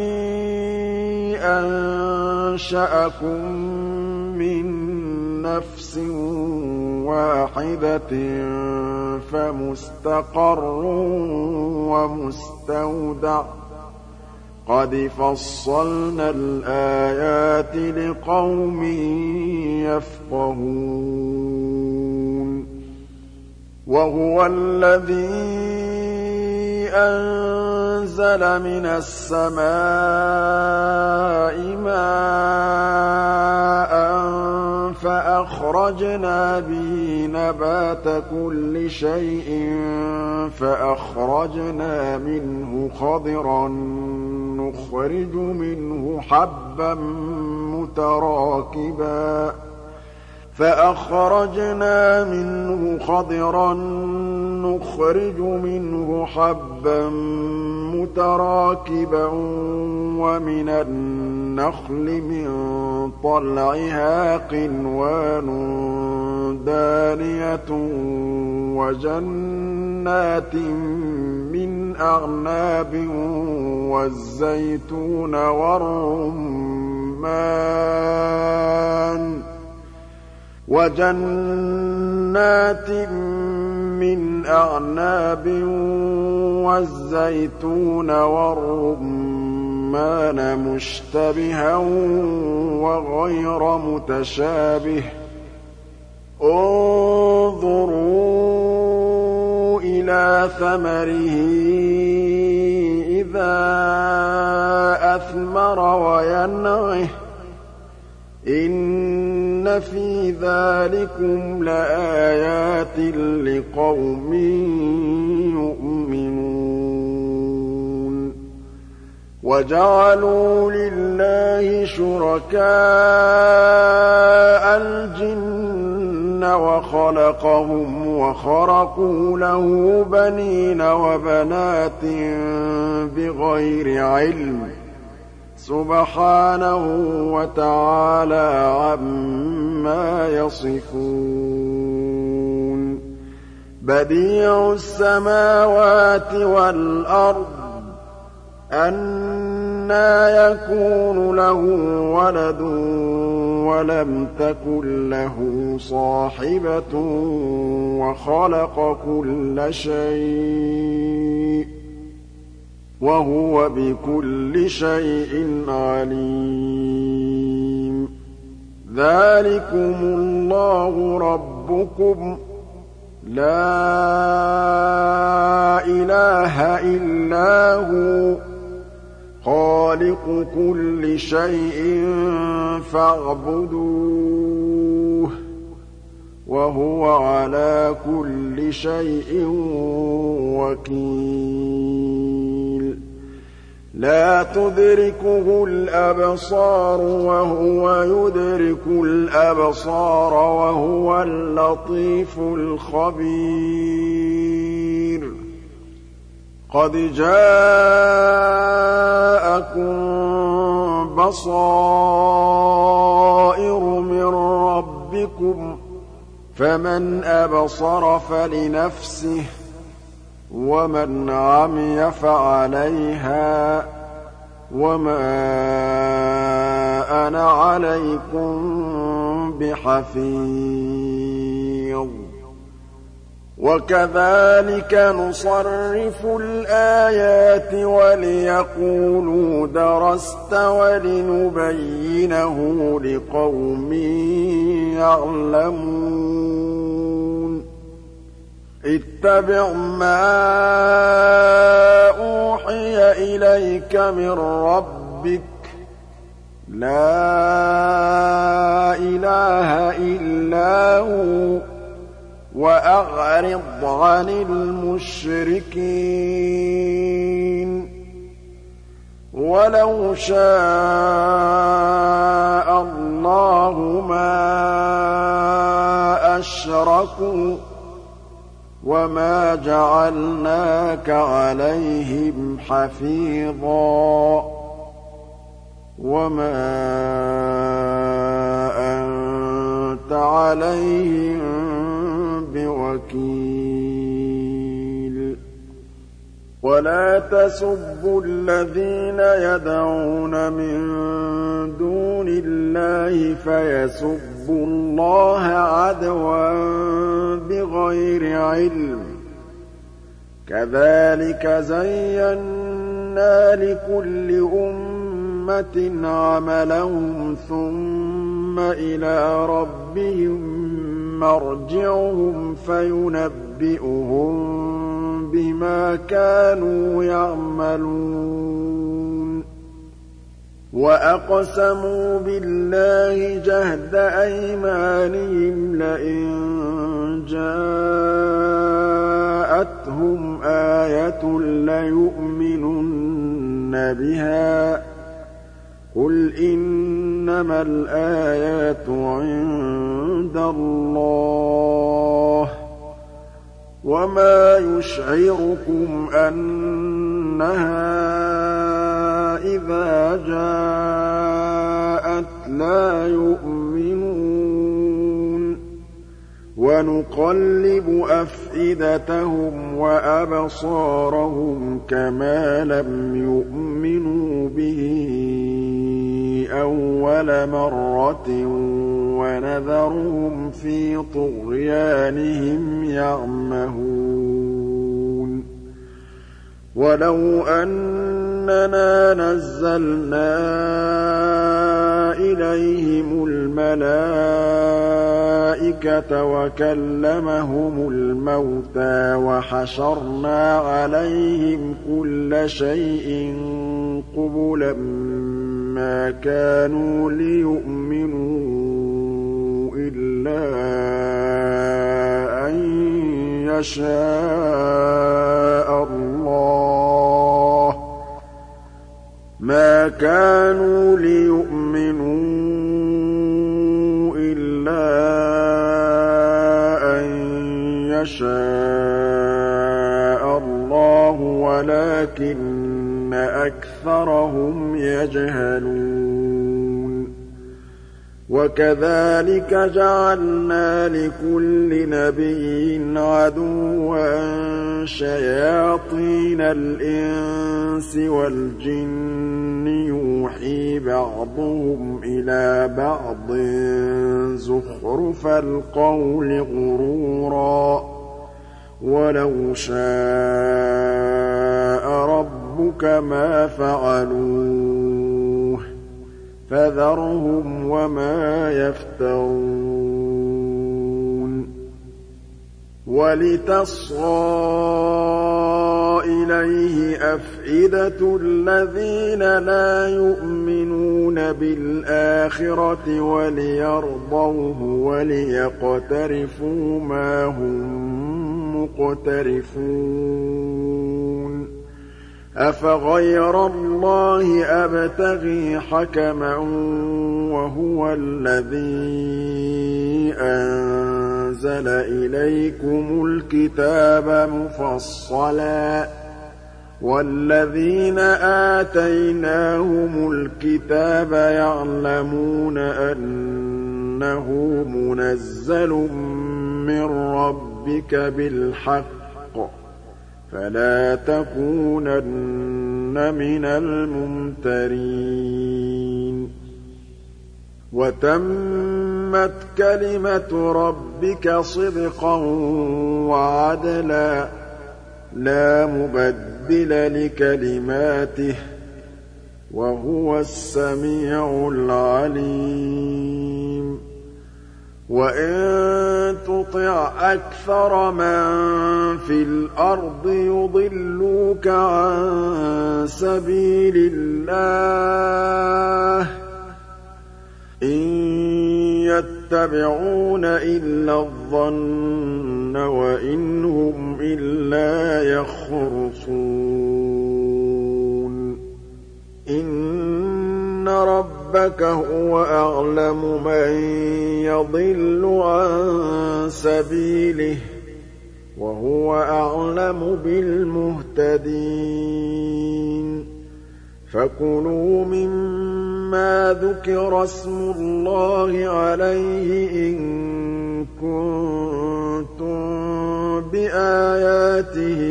أَنشَأَكُم مِّن نَّفْسٍ وَاحِدَةٍ فَمُسْتَقَرٌّ وَمُسْتَوْدَعٌ ۗ قَدْ فَصَّلْنَا الْآيَاتِ لِقَوْمٍ يَفْقَهُونَ وَهُوَ الَّذِي أَنزَلَ مِنَ السَّمَاءِ مَاءً فَأَخْرَجْنَا بِهِ نَبَاتَ كُلِّ شَيْءٍ فَأَخْرَجْنَا مِنْهُ خَضِرًا نُّخْرِجُ مِنْهُ حَبًّا مُّتَرَاكِبًا وَمِنَ النَّخْلِ مِن طَلْعِهَا قِنْوَانٌ دَانِيَةٌ وَجَنَّاتٍ مِّنْ أَعْنَابٍ وَالزَّيْتُونَ وَالرُّمَّانَ مُشْتَبِهًا وَغَيْرَ مُتَشَابِهٍ ۗ انظُرُوا إِلَىٰ ثَمَرِهِ إِذَا أَثْمَرَ وَيَنْعِهِ ۚ إِنَّ فِي ذَٰلِكُمْ لَآيَاتٍ لِّقَوْمٍ يُؤْمِنُونَ وَجَعَلُوا لِلَّهِ شُرَكَاءَ الْجِنَّ وَخَلَقَهُمْ وَخَرَقُوا لَهُ بَنِينَ وَبَنَاتٍ بِغَيْرِ عِلْمٍ ۚ سُبْحَانَهُ وَتَعَالَىٰ عَمَّا يَصِفُونَ بَدِيعُ السَّمَاوَاتِ وَالْأَرْضِ أَنَّىٰ أَنَّىٰ يَكُونُ لَهُ وَلَدٌ وَلَمْ تَكُن لَّهُ صَاحِبَةٌ وَخَلَقَ كُلَّ شَيْءٍ ۖ وَهُوَ بِكُلِّ شَيْءٍ عَلِيمٌ ذَٰلِكُمُ اللَّهُ رَبُّكُمْ لَا إِلَٰهَ إِلَّا هُوَ خَالِقُ كُلِّ شَيْءٍ فَاعْبُدُوهُ ۚ وَهُوَ عَلَىٰ كُلِّ شَيْءٍ وَكِيلٌ لَّا تُدْرِكُهُ الْأَبْصَارُ وَهُوَ يُدْرِكُ الْأَبْصَارَ وَهُوَ اللَّطِيفُ الْخَبِيرُ قَدْ جَاءَكُم بَصَائِرُ مِن رَّبِّكُمْ ۖ فَمَنْ أَبْصَرَ فَلِنَفْسِهِ ۖ وَمَنْ عَمِيَ فَعَلَيْهَا ۖ وَمَا أَنَا عَلَيْكُم بِحَفِيظٍ وَكَذَٰلِكَ نُصَرِّفُ الْآيَاتِ وَلِيَقُولُوا دَرَسْتَ وَلِنُبَيِّنَهُ لِقَوْمٍ يَعْلَمُونَ اتَّبِعْ مَا أُوحِيَ إِلَيْكَ مِن رَّبِّكَ ۖ لَا إِلَٰهَ إِلَّا هُوَ ۖ وَأَعْرِضْ عَنِ الْمُشْرِكِينَ وَلَوْ شَاءَ اللَّهُ مَا أَشْرَكُوا وَمَا جَعَلْنَاكَ عَلَيْهِمْ حَفِيظًا وَمَا أَنتَ عَلَيْهِم بِوَكِيلٍ وَلَا تَسُبُّوا الَّذِينَ يَدْعُونَ مِن دُونِ اللَّهِ فَيَسُبُّوا اللَّهَ عَدْوًا بِغَيْرِ عِلْمٍ ۗ كَذَٰلِكَ زَيَّنَّا لِكُلِّ أُمَّةٍ عَمَلَهُمْ ثُمَّ إِلَىٰ رَبِّهِم مَّرْجِعُهُمْ فَيُنَبِّئُهُم بِمَا كَانُوا يَعْمَلُونَ وَأَقْسَمُوا بِاللَّهِ جَهْدَ أَيْمَانِهِمْ لَئِن جَاءَتْهُمْ آيَةٌ لَّيُؤْمِنُنَّ بِهَا ۚ قُلْ إِنَّمَا الْآيَاتُ عِندَ اللَّهِ ۖ وَمَا يُشْعِرُكُمْ أَنَّهَا إِذَا جَاءَتْ لَا يُؤْمِنُونَ وَنُقَلِّبُ أَفْئِدَتَهُمْ وَأَبْصَارَهُمْ كَمَا لَمْ يُؤْمِنُوا بِهِ أَوَّلَ مَرَّةٍ وَنَذَرُهُمْ فِي طُغْيَانِهِمْ يَعْمَهُونَ وَلَوْ أَنَّنَا نَزَّلْنَا إِلَيْهِمُ الْمَلَائِكَةَ وَكَلَّمَهُمُ الْمَوْتَىٰ وَحَشَرْنَا عَلَيْهِمْ كُلَّ شَيْءٍ قُبُلًا مَّا كَانُوا لِيُؤْمِنُوا إِلَّا أَن يَشَاءَ اللَّهُ وَلَٰكِنَّ أَكْثَرَهُمْ يَجْهَلُونَ وَكَذَٰلِكَ جَعَلْنَا لِكُلِّ نَبِيٍّ عَدُوًّا شَيَاطِينَ الْإِنسِ وَالْجِنِّ يُوحِي بَعْضُهُمْ إِلَىٰ بَعْضٍ زُخْرُفَ الْقَوْلِ غُرُورًا ۚ وَلَوْ شَاءَ رَبُّكَ مَا فَعَلُوهُ فَذَرْهُمْ وَمَا يَفْتَرُونَ وَلِتَصْغَىٰ إِلَيْهِ أَفْئِدَةُ الَّذِينَ لَا يُؤْمِنُونَ بِالْآخِرَةِ وَلِيَرْضَوْهُ وَلِيَقْتَرِفُوا مَا هُم مُّقْتَرِفُونَ أَفَغَيْرَ اللَّهِ أَبْتَغِي حَكَمًا وَهُوَ الَّذِي أَنزَلَ إِلَيْكُمُ الْكِتَابَ مُفَصَّلًا ۚ وَالَّذِينَ آتَيْنَاهُمُ الْكِتَابَ يَعْلَمُونَ أَنَّهُ مُنَزَّلٌ مِّن رَّبِّكَ بِالْحَقِّ فَلَا تَكُونَنَّ مِنَ الْمُمْتَرِينَ وَتَمَّتْ كَلِمَةُ رَبِّكَ صِدْقًا وَعَدْلًا ۚ لَّا مُبَدِّلَ لِكَلِمَاتِهِ ۚ وَهُوَ السَّمِيعُ الْعَلِيمُ وَإِن تُطِعْ أَكْثَرَ مَن فِي الْأَرْضِ يُضِلُّوكَ عَن سَبِيلِ اللَّهِ ۚ إِن يَتَّبِعُونَ إِلَّا الظَّنَّ وَإِنْ هُمْ إِلَّا يَخْرُصُونَ إِنَّ رَبَّكَ هُوَ أَعْلَمُ مَن يَضِلُّ عَن سَبِيلِهِ ۖ وَهُوَ أَعْلَمُ بِالْمُهْتَدِينَ فَكُلُوا مِمَّا ذُكِرَ اسْمُ اللَّهِ عَلَيْهِ إِن كُنتُم بِآيَاتِهِ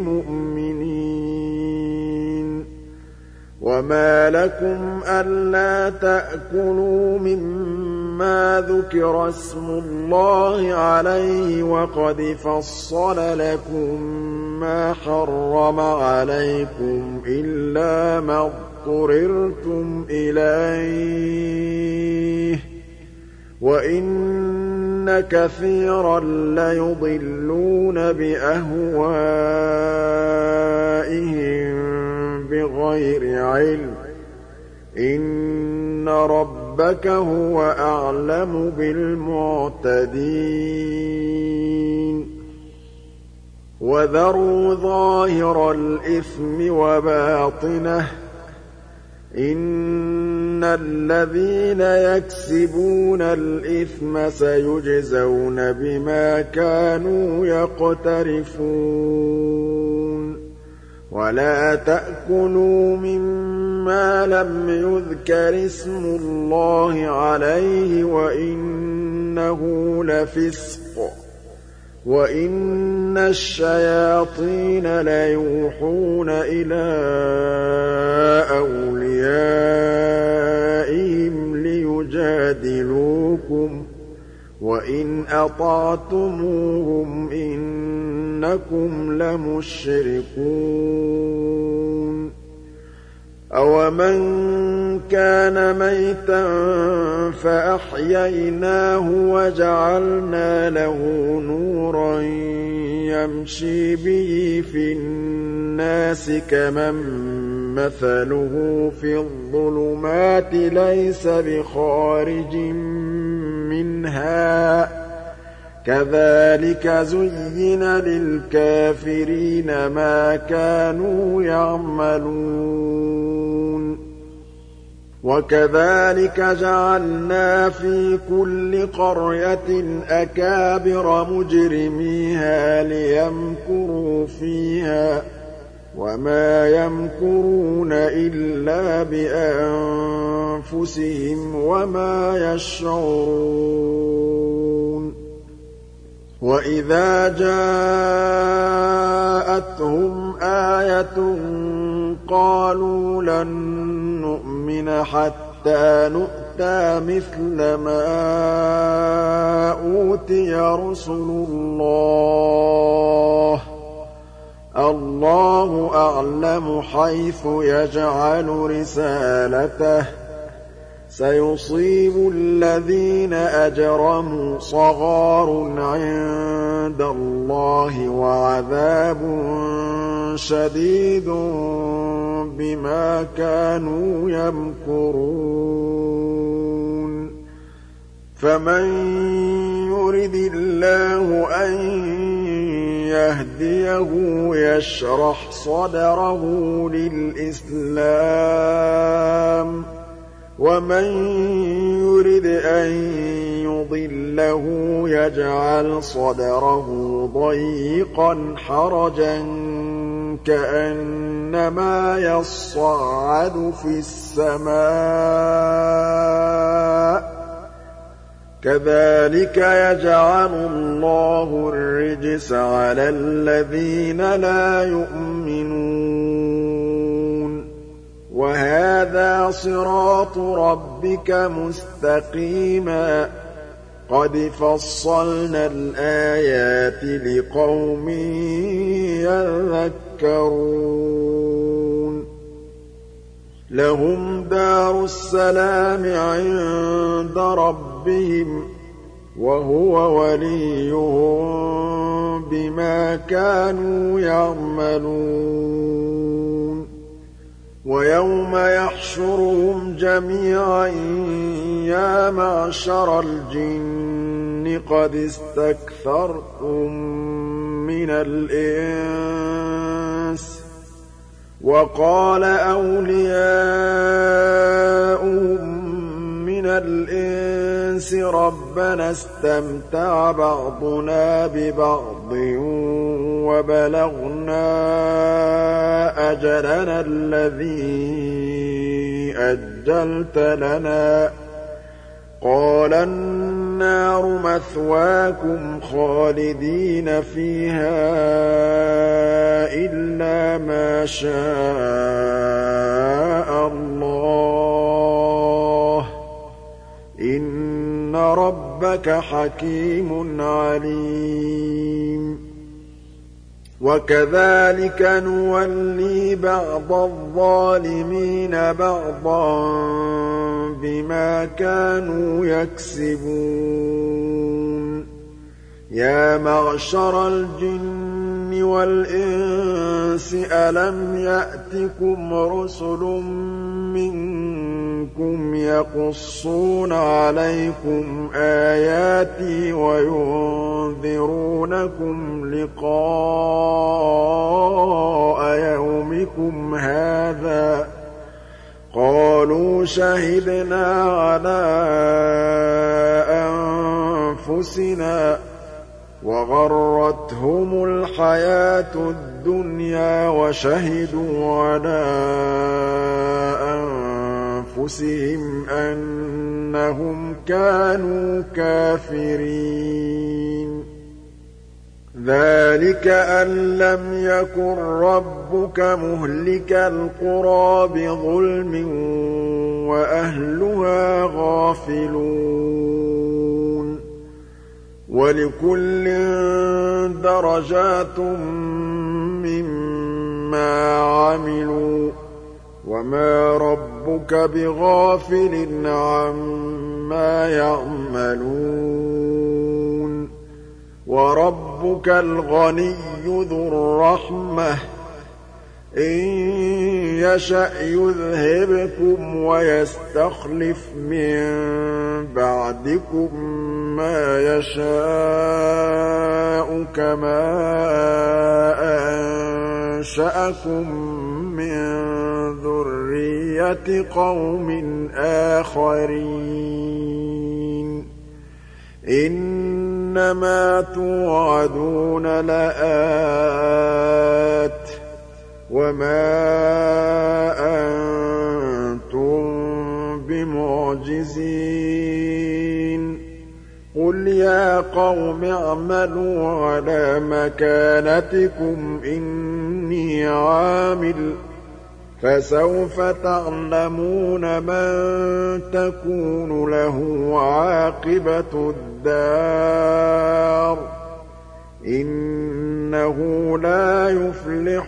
مُؤْمِنِينَ وَمَا لَكُمْ أَلَّا تَأْكُلُوا مِمَّا ذُكِرَ اسْمُ اللَّهِ عَلَيْهِ وَقَدْ فَصَّلَ لَكُم مَّا حَرَّمَ عَلَيْكُمْ إِلَّا مَا اضْطُرِرْتُمْ إِلَيْهِ ۗ وَإِنَّ كَثِيرًا لَّيُضِلُّونَ بِأَهْوَائِهِم بِغَيْرِ عِلْمٍ ۗ إِنَّ رَبَّكَ هُوَ أَعْلَمُ بِالْمُعْتَدِينَ وَذَرُوا ظَاهِرَ الْإِثْمِ وَبَاطِنَهُ ۚ إِنَّ الَّذِينَ يَكْسِبُونَ الْإِثْمَ سَيُجْزَوْنَ بِمَا كَانُوا يَقْتَرِفُونَ وَلَا تَأْكُلُوا مِمَّا لَمْ يُذْكَرِ اسْمُ اللَّهِ عَلَيْهِ وَإِنَّهُ لَفِسْقٌ ۗ وَإِنَّ الشَّيَاطِينَ لَيُوحُونَ إِلَىٰ أَوْلِيَائِهِمْ لِيُجَادِلُوكُمْ ۖ وَإِنْ أَطَعْتُمُوهُمْ إِنَّكُمْ لَمُشْرِكُونَ أَوَمَن كَانَ مَيْتًا فَأَحْيَيْنَاهُ وَجَعَلْنَا لَهُ نُورًا يَمْشِي بِهِ فِي النَّاسِ كَمَن مَّثَلُهُ فِي الظُّلُمَاتِ لَيْسَ بِخَارِجٍ مِّنْهَا ۚ كَذَٰلِكَ زُيِّنَ لِلْكَافِرِينَ مَا كَانُوا يَعْمَلُونَ وَكَذَٰلِكَ جَعَلْنَا فِي كُلِّ قَرْيَةٍ أَكَابِرَ مُجْرِمِيهَا لِيَمْكُرُوا فِيهَا ۖ وَمَا يَمْكُرُونَ إِلَّا بِأَنفُسِهِمْ وَمَا يَشْعُرُونَ وَإِذَا جَاءَتْهُمْ آيَةٌ قَالُوا لَن نُّؤْمِنَ حَتَّىٰ نُؤْتَىٰ مِثْلَ مَا أُوتِيَ رُسُلُ اللَّهِ ۘ اللَّهُ أَعْلَمُ حَيْثُ يَجْعَلُ رِسَالَتَهُ ۗ سَيُصِيبُ الَّذِينَ أَجْرَمُوا صَغَارٌ عِندَ اللَّهِ وَعَذَابٌ شَدِيدٌ بِمَا كَانُوا يَمْكُرُونَ فَمَن يُرِدِ اللَّهُ أَن يَهْدِيَهُ يَشْرَحْ صَدْرَهُ لِلْإِسْلَامِ ۖ وَمَن يُرِدْ أَن يُضِلَّهُ يَجْعَلْ صَدْرَهُ ضَيِّقًا حَرَجًا كَأَنَّمَا يَصَّعَّدُ فِي السَّمَاءِ ۚ كَذَٰلِكَ يَجْعَلُ اللَّهُ الرِّجْسَ عَلَى الَّذِينَ لَا يُؤْمِنُونَ وَهَٰذَا صِرَاطُ رَبِّكَ مُسْتَقِيمًا ۗ قَدْ فَصَّلْنَا الْآيَاتِ لِقَوْمٍ يَذَّكَّرُونَ لَهُمْ دَارُ السَّلَامِ عِندَ رَبِّهِمْ ۖ وَهُوَ وَلِيُّهُم بِمَا كَانُوا يَعْمَلُونَ وَيَوْمَ يَحْشُرُهُمْ جَمِيعًا يَا مَعْشَرَ الْجِنِّ قَدِ اسْتَكْثَرْتُم مِّنَ الْإِنسِ ۖ وَقَالَ أَوْلِيَاؤُهُم مِّنَ الْإِنسِ رَبَّنَا اسْتَمْتَعَ بَعْضُنَا بِبَعْضٍ وَبَلَغْنَا أَجَلَنَا الَّذِي أَجَّلْتَ لَنَا ۚ قَالَ النَّارُ مَثْوَاكُمْ خَالِدِينَ فِيهَا إِلَّا مَا شَاءَ اللَّهُ ۗ إِنَّ رَبَّكَ حَكِيمٌ عَلِيمٌ وَكَذَٰلِكَ نُوَلِّي بَعْضَ الظَّالِمِينَ بَعْضًا بِمَا كَانُوا يَكْسِبُونَ يَا مَعْشَرَ الْجِنِّ وَالْإِنسِ أَلَمْ يَأْتِكُمْ رُسُلٌ مِّنكُمْ يَقُصُّونَ عَلَيْكُمْ آيَاتِي وَيُنذِرُونَكُمْ لِقَاءَ يَوْمِكُمْ هَٰذَا ۚ قَالُوا شَهِدْنَا عَلَىٰ أَنفُسِنَا ۖ وَغَرَّتْهُمُ الْحَيَاةُ الدُّنْيَا وَشَهِدُوا عَلَىٰ أَنفُسِهِمْ أَنَّهُمْ كَانُوا كَافِرِينَ ذَٰلِكَ أَن لَّمْ يَكُن رَّبُّكَ مُهْلِكَ الْقُرَىٰ بِظُلْمٍ وَأَهْلُهَا غَافِلُونَ وَلِكُلٍّ دَرَجَاتٌ مِّمَّا عَمِلُوا ۚ وَمَا رَبُّكَ بِغَافِلٍ عَمَّا يَعْمَلُونَ وَرَبُّكَ الْغَنِيُّ ذُو الرَّحْمَةِ ۚ إِن يَشَأْ يُذْهِبْكُمْ وَيَسْتَخْلِفْ مِن بَعْدِكُم مَّا يَشَاءُ كَمَا أَنشَأَكُم مِّن ذُرِّيَّةِ قَوْمٍ آخَرِينَ إِنَّمَا تُوعَدُونَ لَآتٍ ۖ وَمَا أَنتُم بِمُعْجِزِينَ قُلْ يَا قَوْمِ اعْمَلُوا عَلَىٰ مَكَانَتِكُمْ إِنِّي عَامِلٌ ۖ فَسَوْفَ تَعْلَمُونَ مَن تَكُونُ لَهُ عَاقِبَةُ الدَّارِ ۗ إِنَّهُ لَا يُفْلِحُ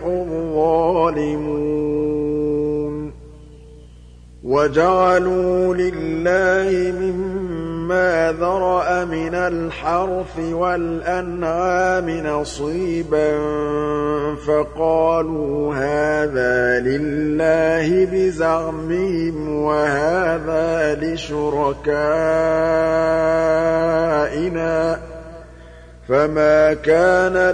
الظَّالِمُونَ وَجَعَلُوا لِلَّهِ مِمَّا ذَرَأَ مِنَ الْحَرْثِ وَالْأَنْعَامِ نَصِيبًا فَقَالُوا هَٰذَا لِلَّهِ بِزَعْمِهِمْ وَهَٰذَا لِشُرَكَائِنَا ۖ فَمَا كَانَ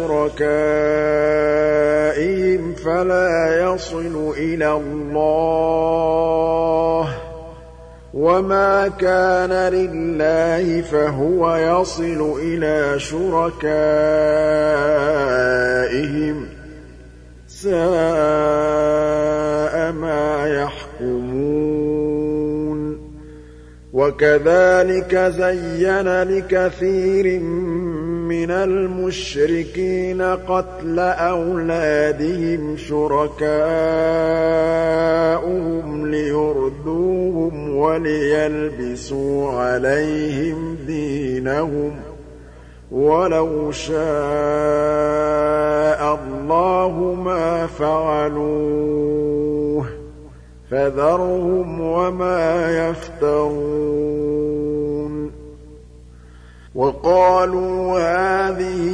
لِشُرَكَائِهِمْ فَلَا يَصِلُ إِلَى اللَّهِ ۖ وَمَا كَانَ لِلَّهِ فَهُوَ يَصِلُ إِلَىٰ شُرَكَائِهِمْ ۗ سَاءَ مَا يَحْكُمُونَ وَكَذَٰلِكَ زَيَّنَ لِكَثِيرٍ مِّنَ الْمُشْرِكِينَ قَتْلَ أَوْلَادِهِمْ شُرَكَاؤُهُمْ لِيُرْدُوهُمْ وَلِيَلْبِسُوا عَلَيْهِمْ دِينَهُمْ ۖ وَلَوْ شَاءَ اللَّهُ مَا فَعَلُوهُ ۖ فَذَرْهُمْ وَمَا يَفْتَرُونَ وَقَالُوا هَٰذِهِ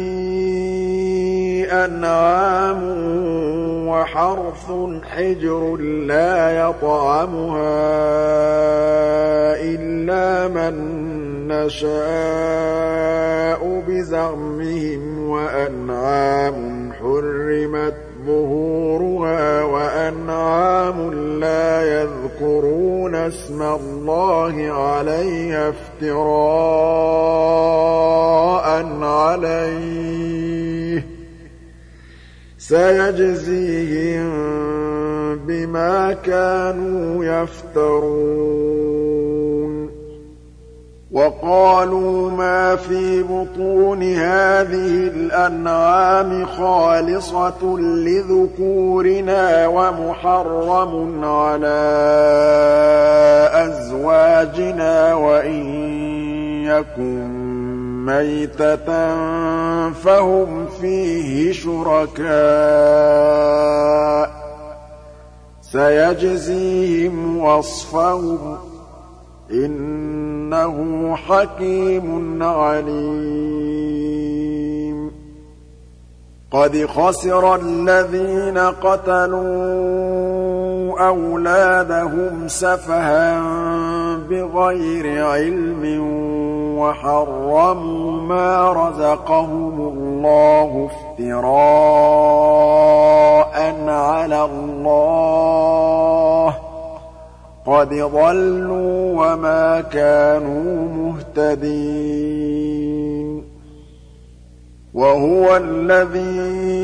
أَنْعَامٌ وَحَرْثٌ حِجْرٌ لَّا يَطْعَمُهَا إِلَّا مَن نَّشَاءُ بِزَعْمِهِمْ وَأَنْعَامٌ حُرِّمَتْ ظُهُورُهَا وَأَنْعَامٌ لَّا يَذْكُرُونَ اسْمَ اللَّهِ عَلَيْهَا افْتِرَاءً عَلَيْهِ ۚ سَيَجْزِيهِم بِمَا كَانُوا يَفْتَرُونَ وَقَالُوا مَا فِي بُطُونِ هَٰذِهِ الْأَنْعَامِ خَالِصَةٌ لِّذُكُورِنَا وَمُحَرَّمٌ عَلَىٰ أَزْوَاجِنَا وَإِن يَكُن مَّيْتَةً فَهُمْ فِيهِ شُرَكَاءُ ۚ سَيَجْزِيهِمْ وَصْفَهُمْ ۚ إِنَّهُ حَكِيمٌ عَلِيمٌ قَدْ خَسِرَ الَّذِينَ قَتَلُوا أَوْلَادَهُمْ سَفَهًا بِغَيْرِ عِلْمٍ وَحَرَّمُوا مَا رَزَقَهُمُ اللَّهُ افْتِرَاءً عَلَى اللَّهِ ۚ قَدْ ضَلُّوا وَمَا كَانُوا مُهْتَدِينَ وَهُوَ الَّذِي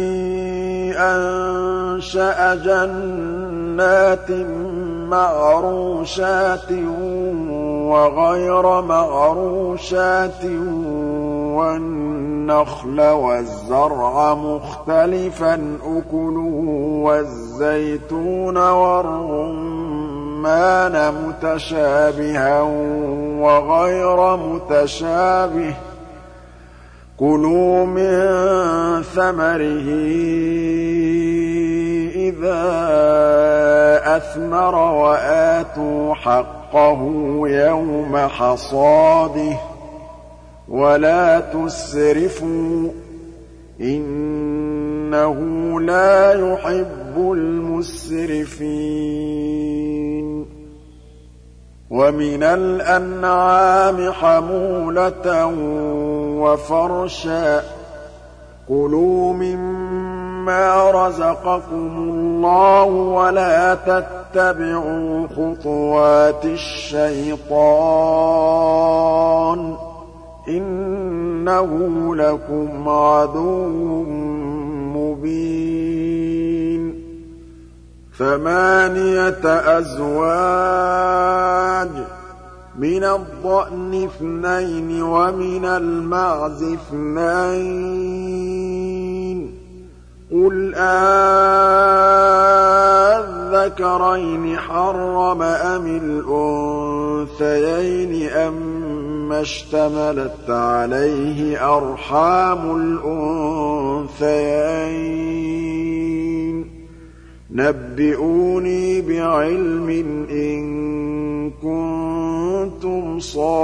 أَنشَأَ جَنَّاتٍ مَّعْرُوشَاتٍ وَغَيْرَ مَعْرُوشَاتٍ وَالنَّخْلَ وَالزَّرْعَ مُخْتَلِفًا أُكُلُهُ وَالزَّيْتُونَ وَالرُّمَّانَ مُتَشَابِهًا وَغَيْرَ مُتَشَابِهٍ ۚ كُلُوا مِن ثَمَرِهِ إِذَا أَثْمَرَ وَآتُوا حَقَّهُ يَوْمَ حَصَادِهِ ۖ وَلَا تُسْرِفُوا ۚ إِنَّهُ لَا يُحِبُّ الْمُسْرِفِينَ وَمِنَ الْأَنْعَامِ حَمُولَةً وَفَرْشًا ۚ كُلُوا مِمَّا رَزَقَكُمُ اللَّهُ وَلَا تَتَّبِعُوا خُطُوَاتِ الشَّيْطَانِ ۚ إِنَّهُ لَكُمْ عَدُوٌّ مُّبِينٌ ثمانية أزواج من الضأن 2 ومن المعز 2 قل أذكرين حرم أم الأنثيين أما اشتملت عليه أرحام الأنثيين نبئوني بعلم إن كنتم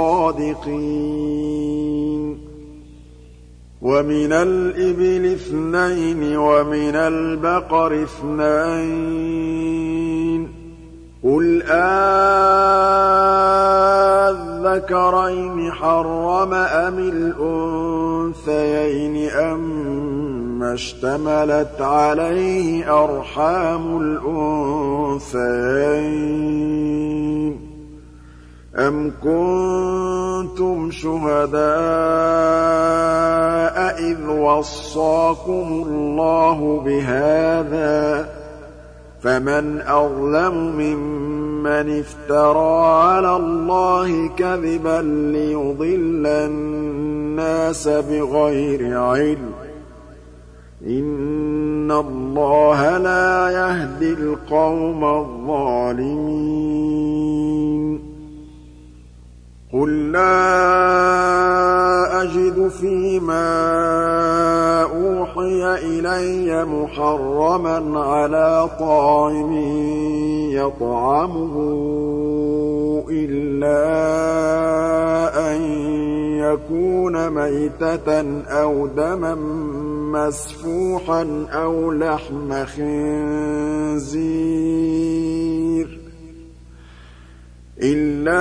صادقين ومن الإبل 2 ومن البقر 2 قل أذكرين حرم أم الأنثيين أما اشتملت عليه أرحام الأنثيين أم كنتم شهداء إذ وصاكم الله بهذا فمن أظلم ممن افترى على الله كذبا ليضل الناس بغير علم إن الله لا يهدي القوم الظالمين قل لا أجد فيما أوحي إلي محرما على طاعم يطعمه إلا أن يكون ميتة أو دما مسفوحا أو لحم خنزير إلا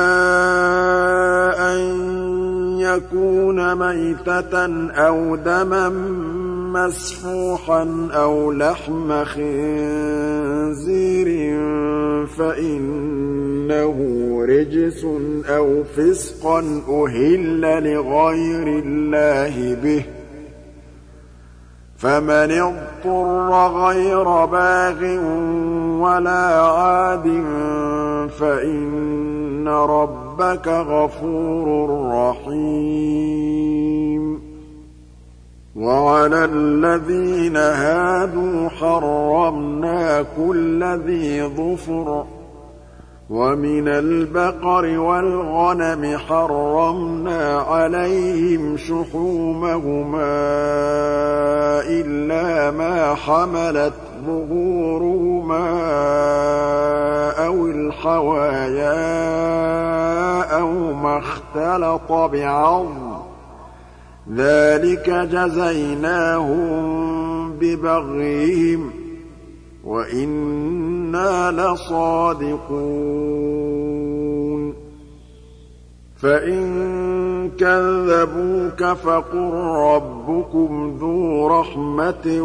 أن يكون ميتة أو دما مسفوحا أو لحم خنزير فإنه رجس أو فسقا أهل لغير الله به فمن اضطر غير باغ ولا عاد فإن ربك غفور رحيم وعلى الذين هادوا حرمنا كل ذي ظفر ومن البقر والغنم حرمنا عليهم شحومهما إلا ما حملت ظهورهما أو الحوايا أو ما اختلط بعظم ذلك جزيناهم ببغيهم وإنا لصادقون فإن كذبوك فقل ربكم ذو رحمة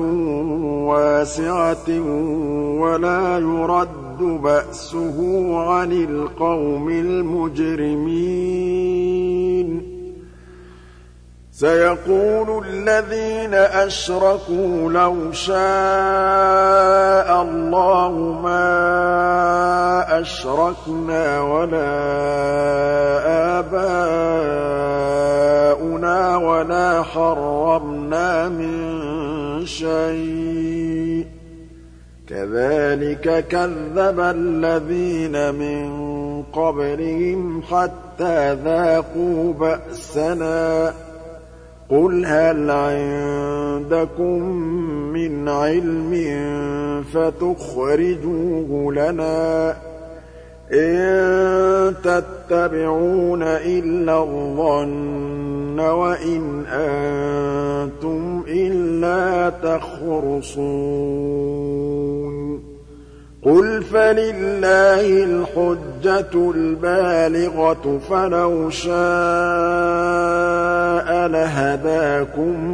واسعة ولا يرد بأسه عن القوم المجرمين سيقول الذين أشركوا لو شاء الله ما أشركنا ولا آباؤنا ولا حرمنا من شيء كذلك كذب الذين من قبلهم حتى ذاقوا بأسنا قل هل عندكم من علم فتخرجوه لنا إن تتبعون إلا الظن وإن أنتم إلا تخرصون قل فلله الحجة البالغة فلو شاء لهداكم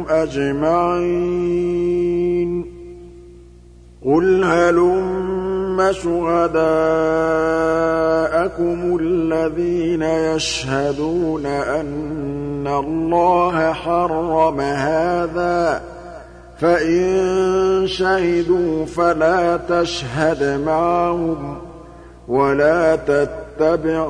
أجمعين قل هلم شهداءكم الذين يشهدون أن الله حرم هذا فإن شهدوا فلا تشهد معهم ولا تتبع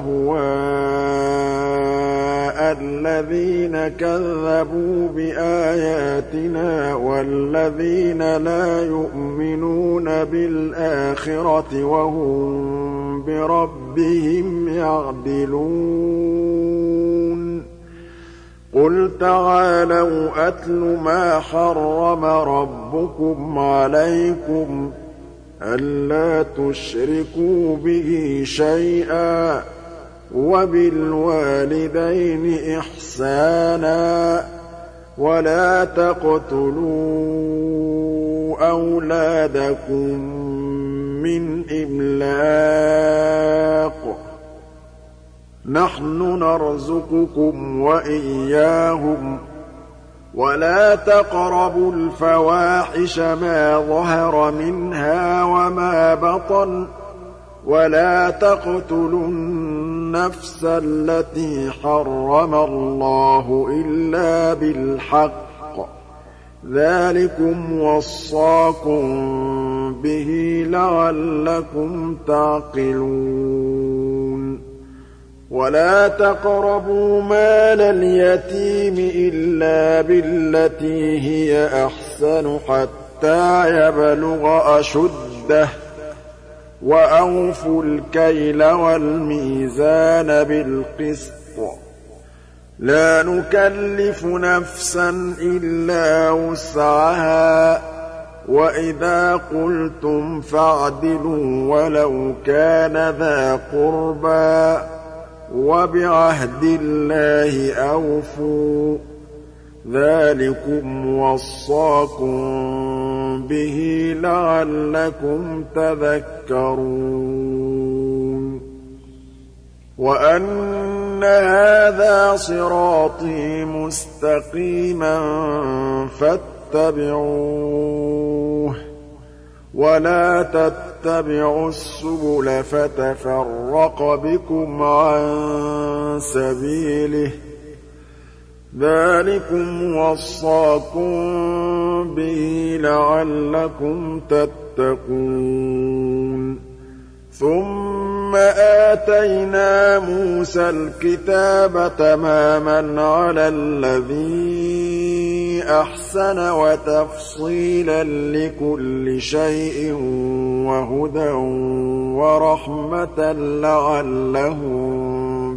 أهواء الذين كذبوا بآياتنا والذين لا يؤمنون بالآخرة وهم بربهم يعدلون قل تعالوا أتل ما حرم ربكم عليكم ألا تشركوا به شيئا وبالوالدين إحسانا ولا تقتلوا أولادكم من إملاق نحن نرزقكم وإياهم ولا تقربوا الفواحش ما ظهر منها وما بطن ولا تقتلوا النفس التي حرم الله إلا بالحق ذلكم وصاكم به لعلكم تعقلون ولا تقربوا مال اليتيم إلا بالتي هي أحسن حتى يبلغ أشده وأوفوا الكيل والميزان بالقسط لا نكلف نفسا إلا وسعها وإذا قلتم فاعدلوا ولو كان ذا قربى وبعهد الله أوفوا ذلكم وصاكم به لعلكم تذكرون وأن هذا صراطي مستقيما فاتبعوه ولا تتبعوا السبل فتفرق بكم عن سبيله ذلكم وصاكم به لعلكم تتقون ثم آتينا موسى الكتاب تماما على الذي أحسن وتفصيلا لكل شيء وهدى ورحمة لعلهم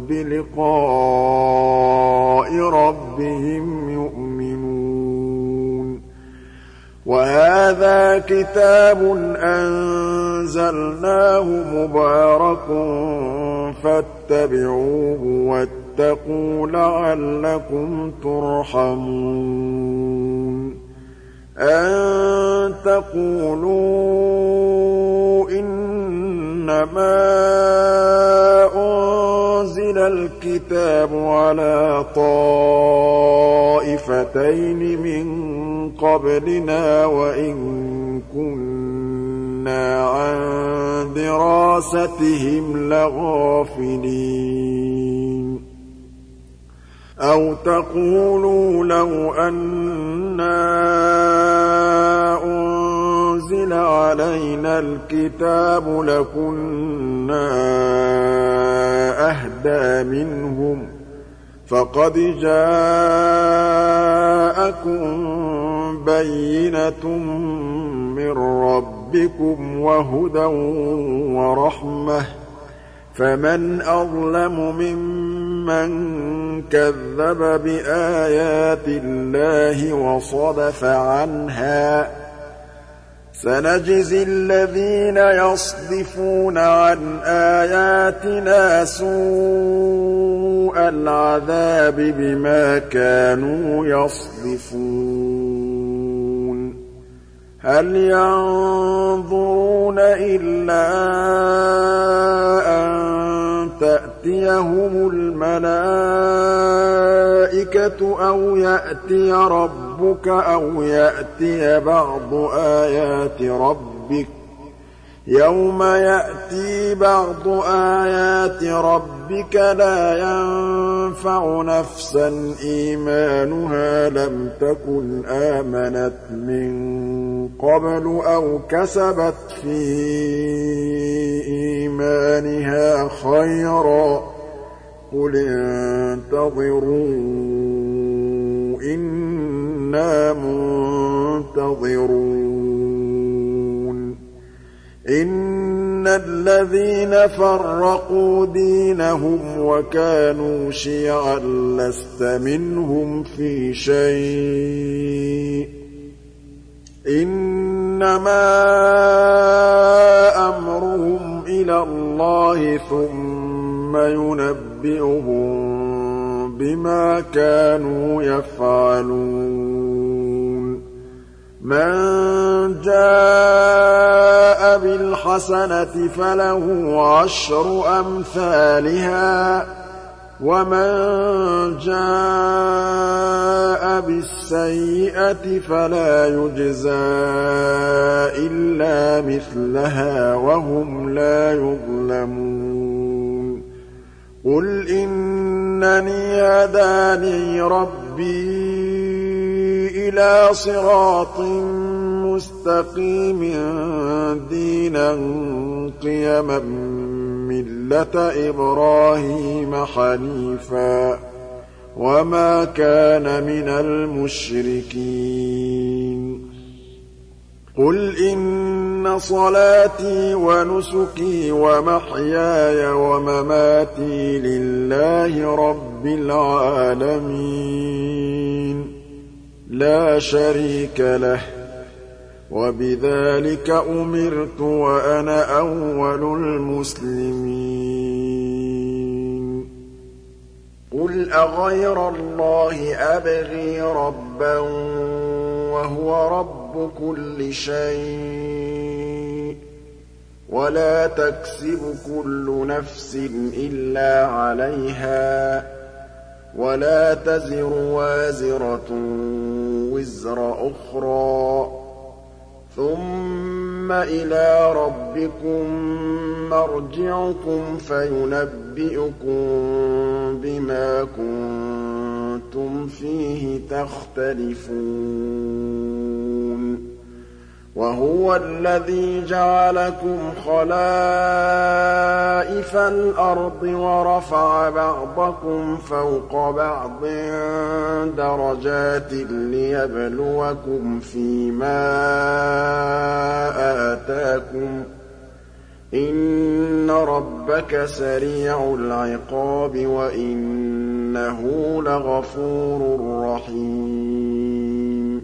بلقاء ربهم يؤمنون وهذا كتاب أنزلناه مبارك فاتبعوه واتقوا لعلكم ترحمون أن تقولوا إنما أنزل الكتاب على طائفتين من قبلنا وإن كنا عن دراستهم لغافلين أو تقولوا لو أنا أنزل علينا الكتاب لكنا أهدى منهم فقد جاءكم بينة من ربكم وهدى ورحمة فمن أظلم ممن كذب بآيات الله وصدف عنها سنجزي الذين يصدفون عن آياتنا سوء العذاب بما كانوا يصدفون هل ينظرون إلا أن تأتيهم الملائكة أو يأتي ربك أو يأتي بعض آيات ربك يوم يأتي بعض آيات ربك رَبِّكَ لَا يَنفَعُ نَفْسًا إِيمَانُهَا لَمْ تَكُنْ آمَنَتْ مِن قَبْلُ أَوْ كَسَبَتْ فِي إِيمَانِهَا خَيْرًا ۗ قُلِ انتَظِرُوا إِنَّا مُنتَظِرُونَ إِنَّ الَّذِينَ فَرَّقُوا دِينَهُمْ وَكَانُوا شِيَعًا لَّسْتَ مِنْهُمْ فِي شَيْءٍ ۚ إِنَّمَا أَمْرُهُمْ إِلَى اللَّهِ ثُمَّ يُنَبِّئُهُم بِمَا كَانُوا يَفْعَلُونَ مَن جَاءَ بِالْحَسَنَةِ فَلَهُ عَشْرُ أَمْثَالِهَا ۖ وَمَن جَاءَ بِالسَّيِّئَةِ فَلَا يُجْزَىٰ إِلَّا مِثْلَهَا وَهُمْ لَا يُظْلَمُونَ قُلْ إِنَّنِي هَدَانِي رَبِّي إِلَىٰ صِرَاطٍ مُّسْتَقِيمٍ دِينًا قِيَمًا مِّلَّةَ إِبْرَاهِيمَ حَنِيفًا ۖ وَمَا كَانَ مِنَ الْمُشْرِكِينَ قُلْ إِنَّ صَلَاتِي وَنُسُكِي وَمَحْيَايَ وَمَمَاتِي لِلَّهِ رَبِّ الْعَالَمِينَ لَا شَرِيكَ لَهُ ۖ وَبِذَٰلِكَ أُمِرْتُ وَأَنَا أَوَّلُ الْمُسْلِمِينَ قُلْ أَغَيْرَ اللَّهِ أَبْغِي رَبًّا وَهُوَ رَبُّ كُلِّ شَيْءٍ ۖ وَلَا تَكْسِبُ كُلُّ نَفْسٍ إِلَّا عَلَيْهَا ۖ وَلَا تَزِرُ وَازِرَةٌ وِزْرَ أُخْرَىٰ ۗ ثُمَّ إِلَىٰ رَبِّكُم مَّرْجِعُكُمْ فَيُنَبِّئُكُم بِمَا كُنتُمْ فِيهِ تَخْتَلِفُونَ وَهُوَ الَّذِي جَعَلَكُمْ خَلَائِفَ الْأَرْضِ وَرَفَعَ بَعْضَكُمْ فَوْقَ بَعْضٍ دَرَجَاتٍ لِّيَبْلُوَكُمْ فِيمَا آتَاكُمْ ۗ إِنَّ رَبَّكَ سَرِيعُ الْعِقَابِ وَإِنَّهُ لَغَفُورٌ رَّحِيمٌ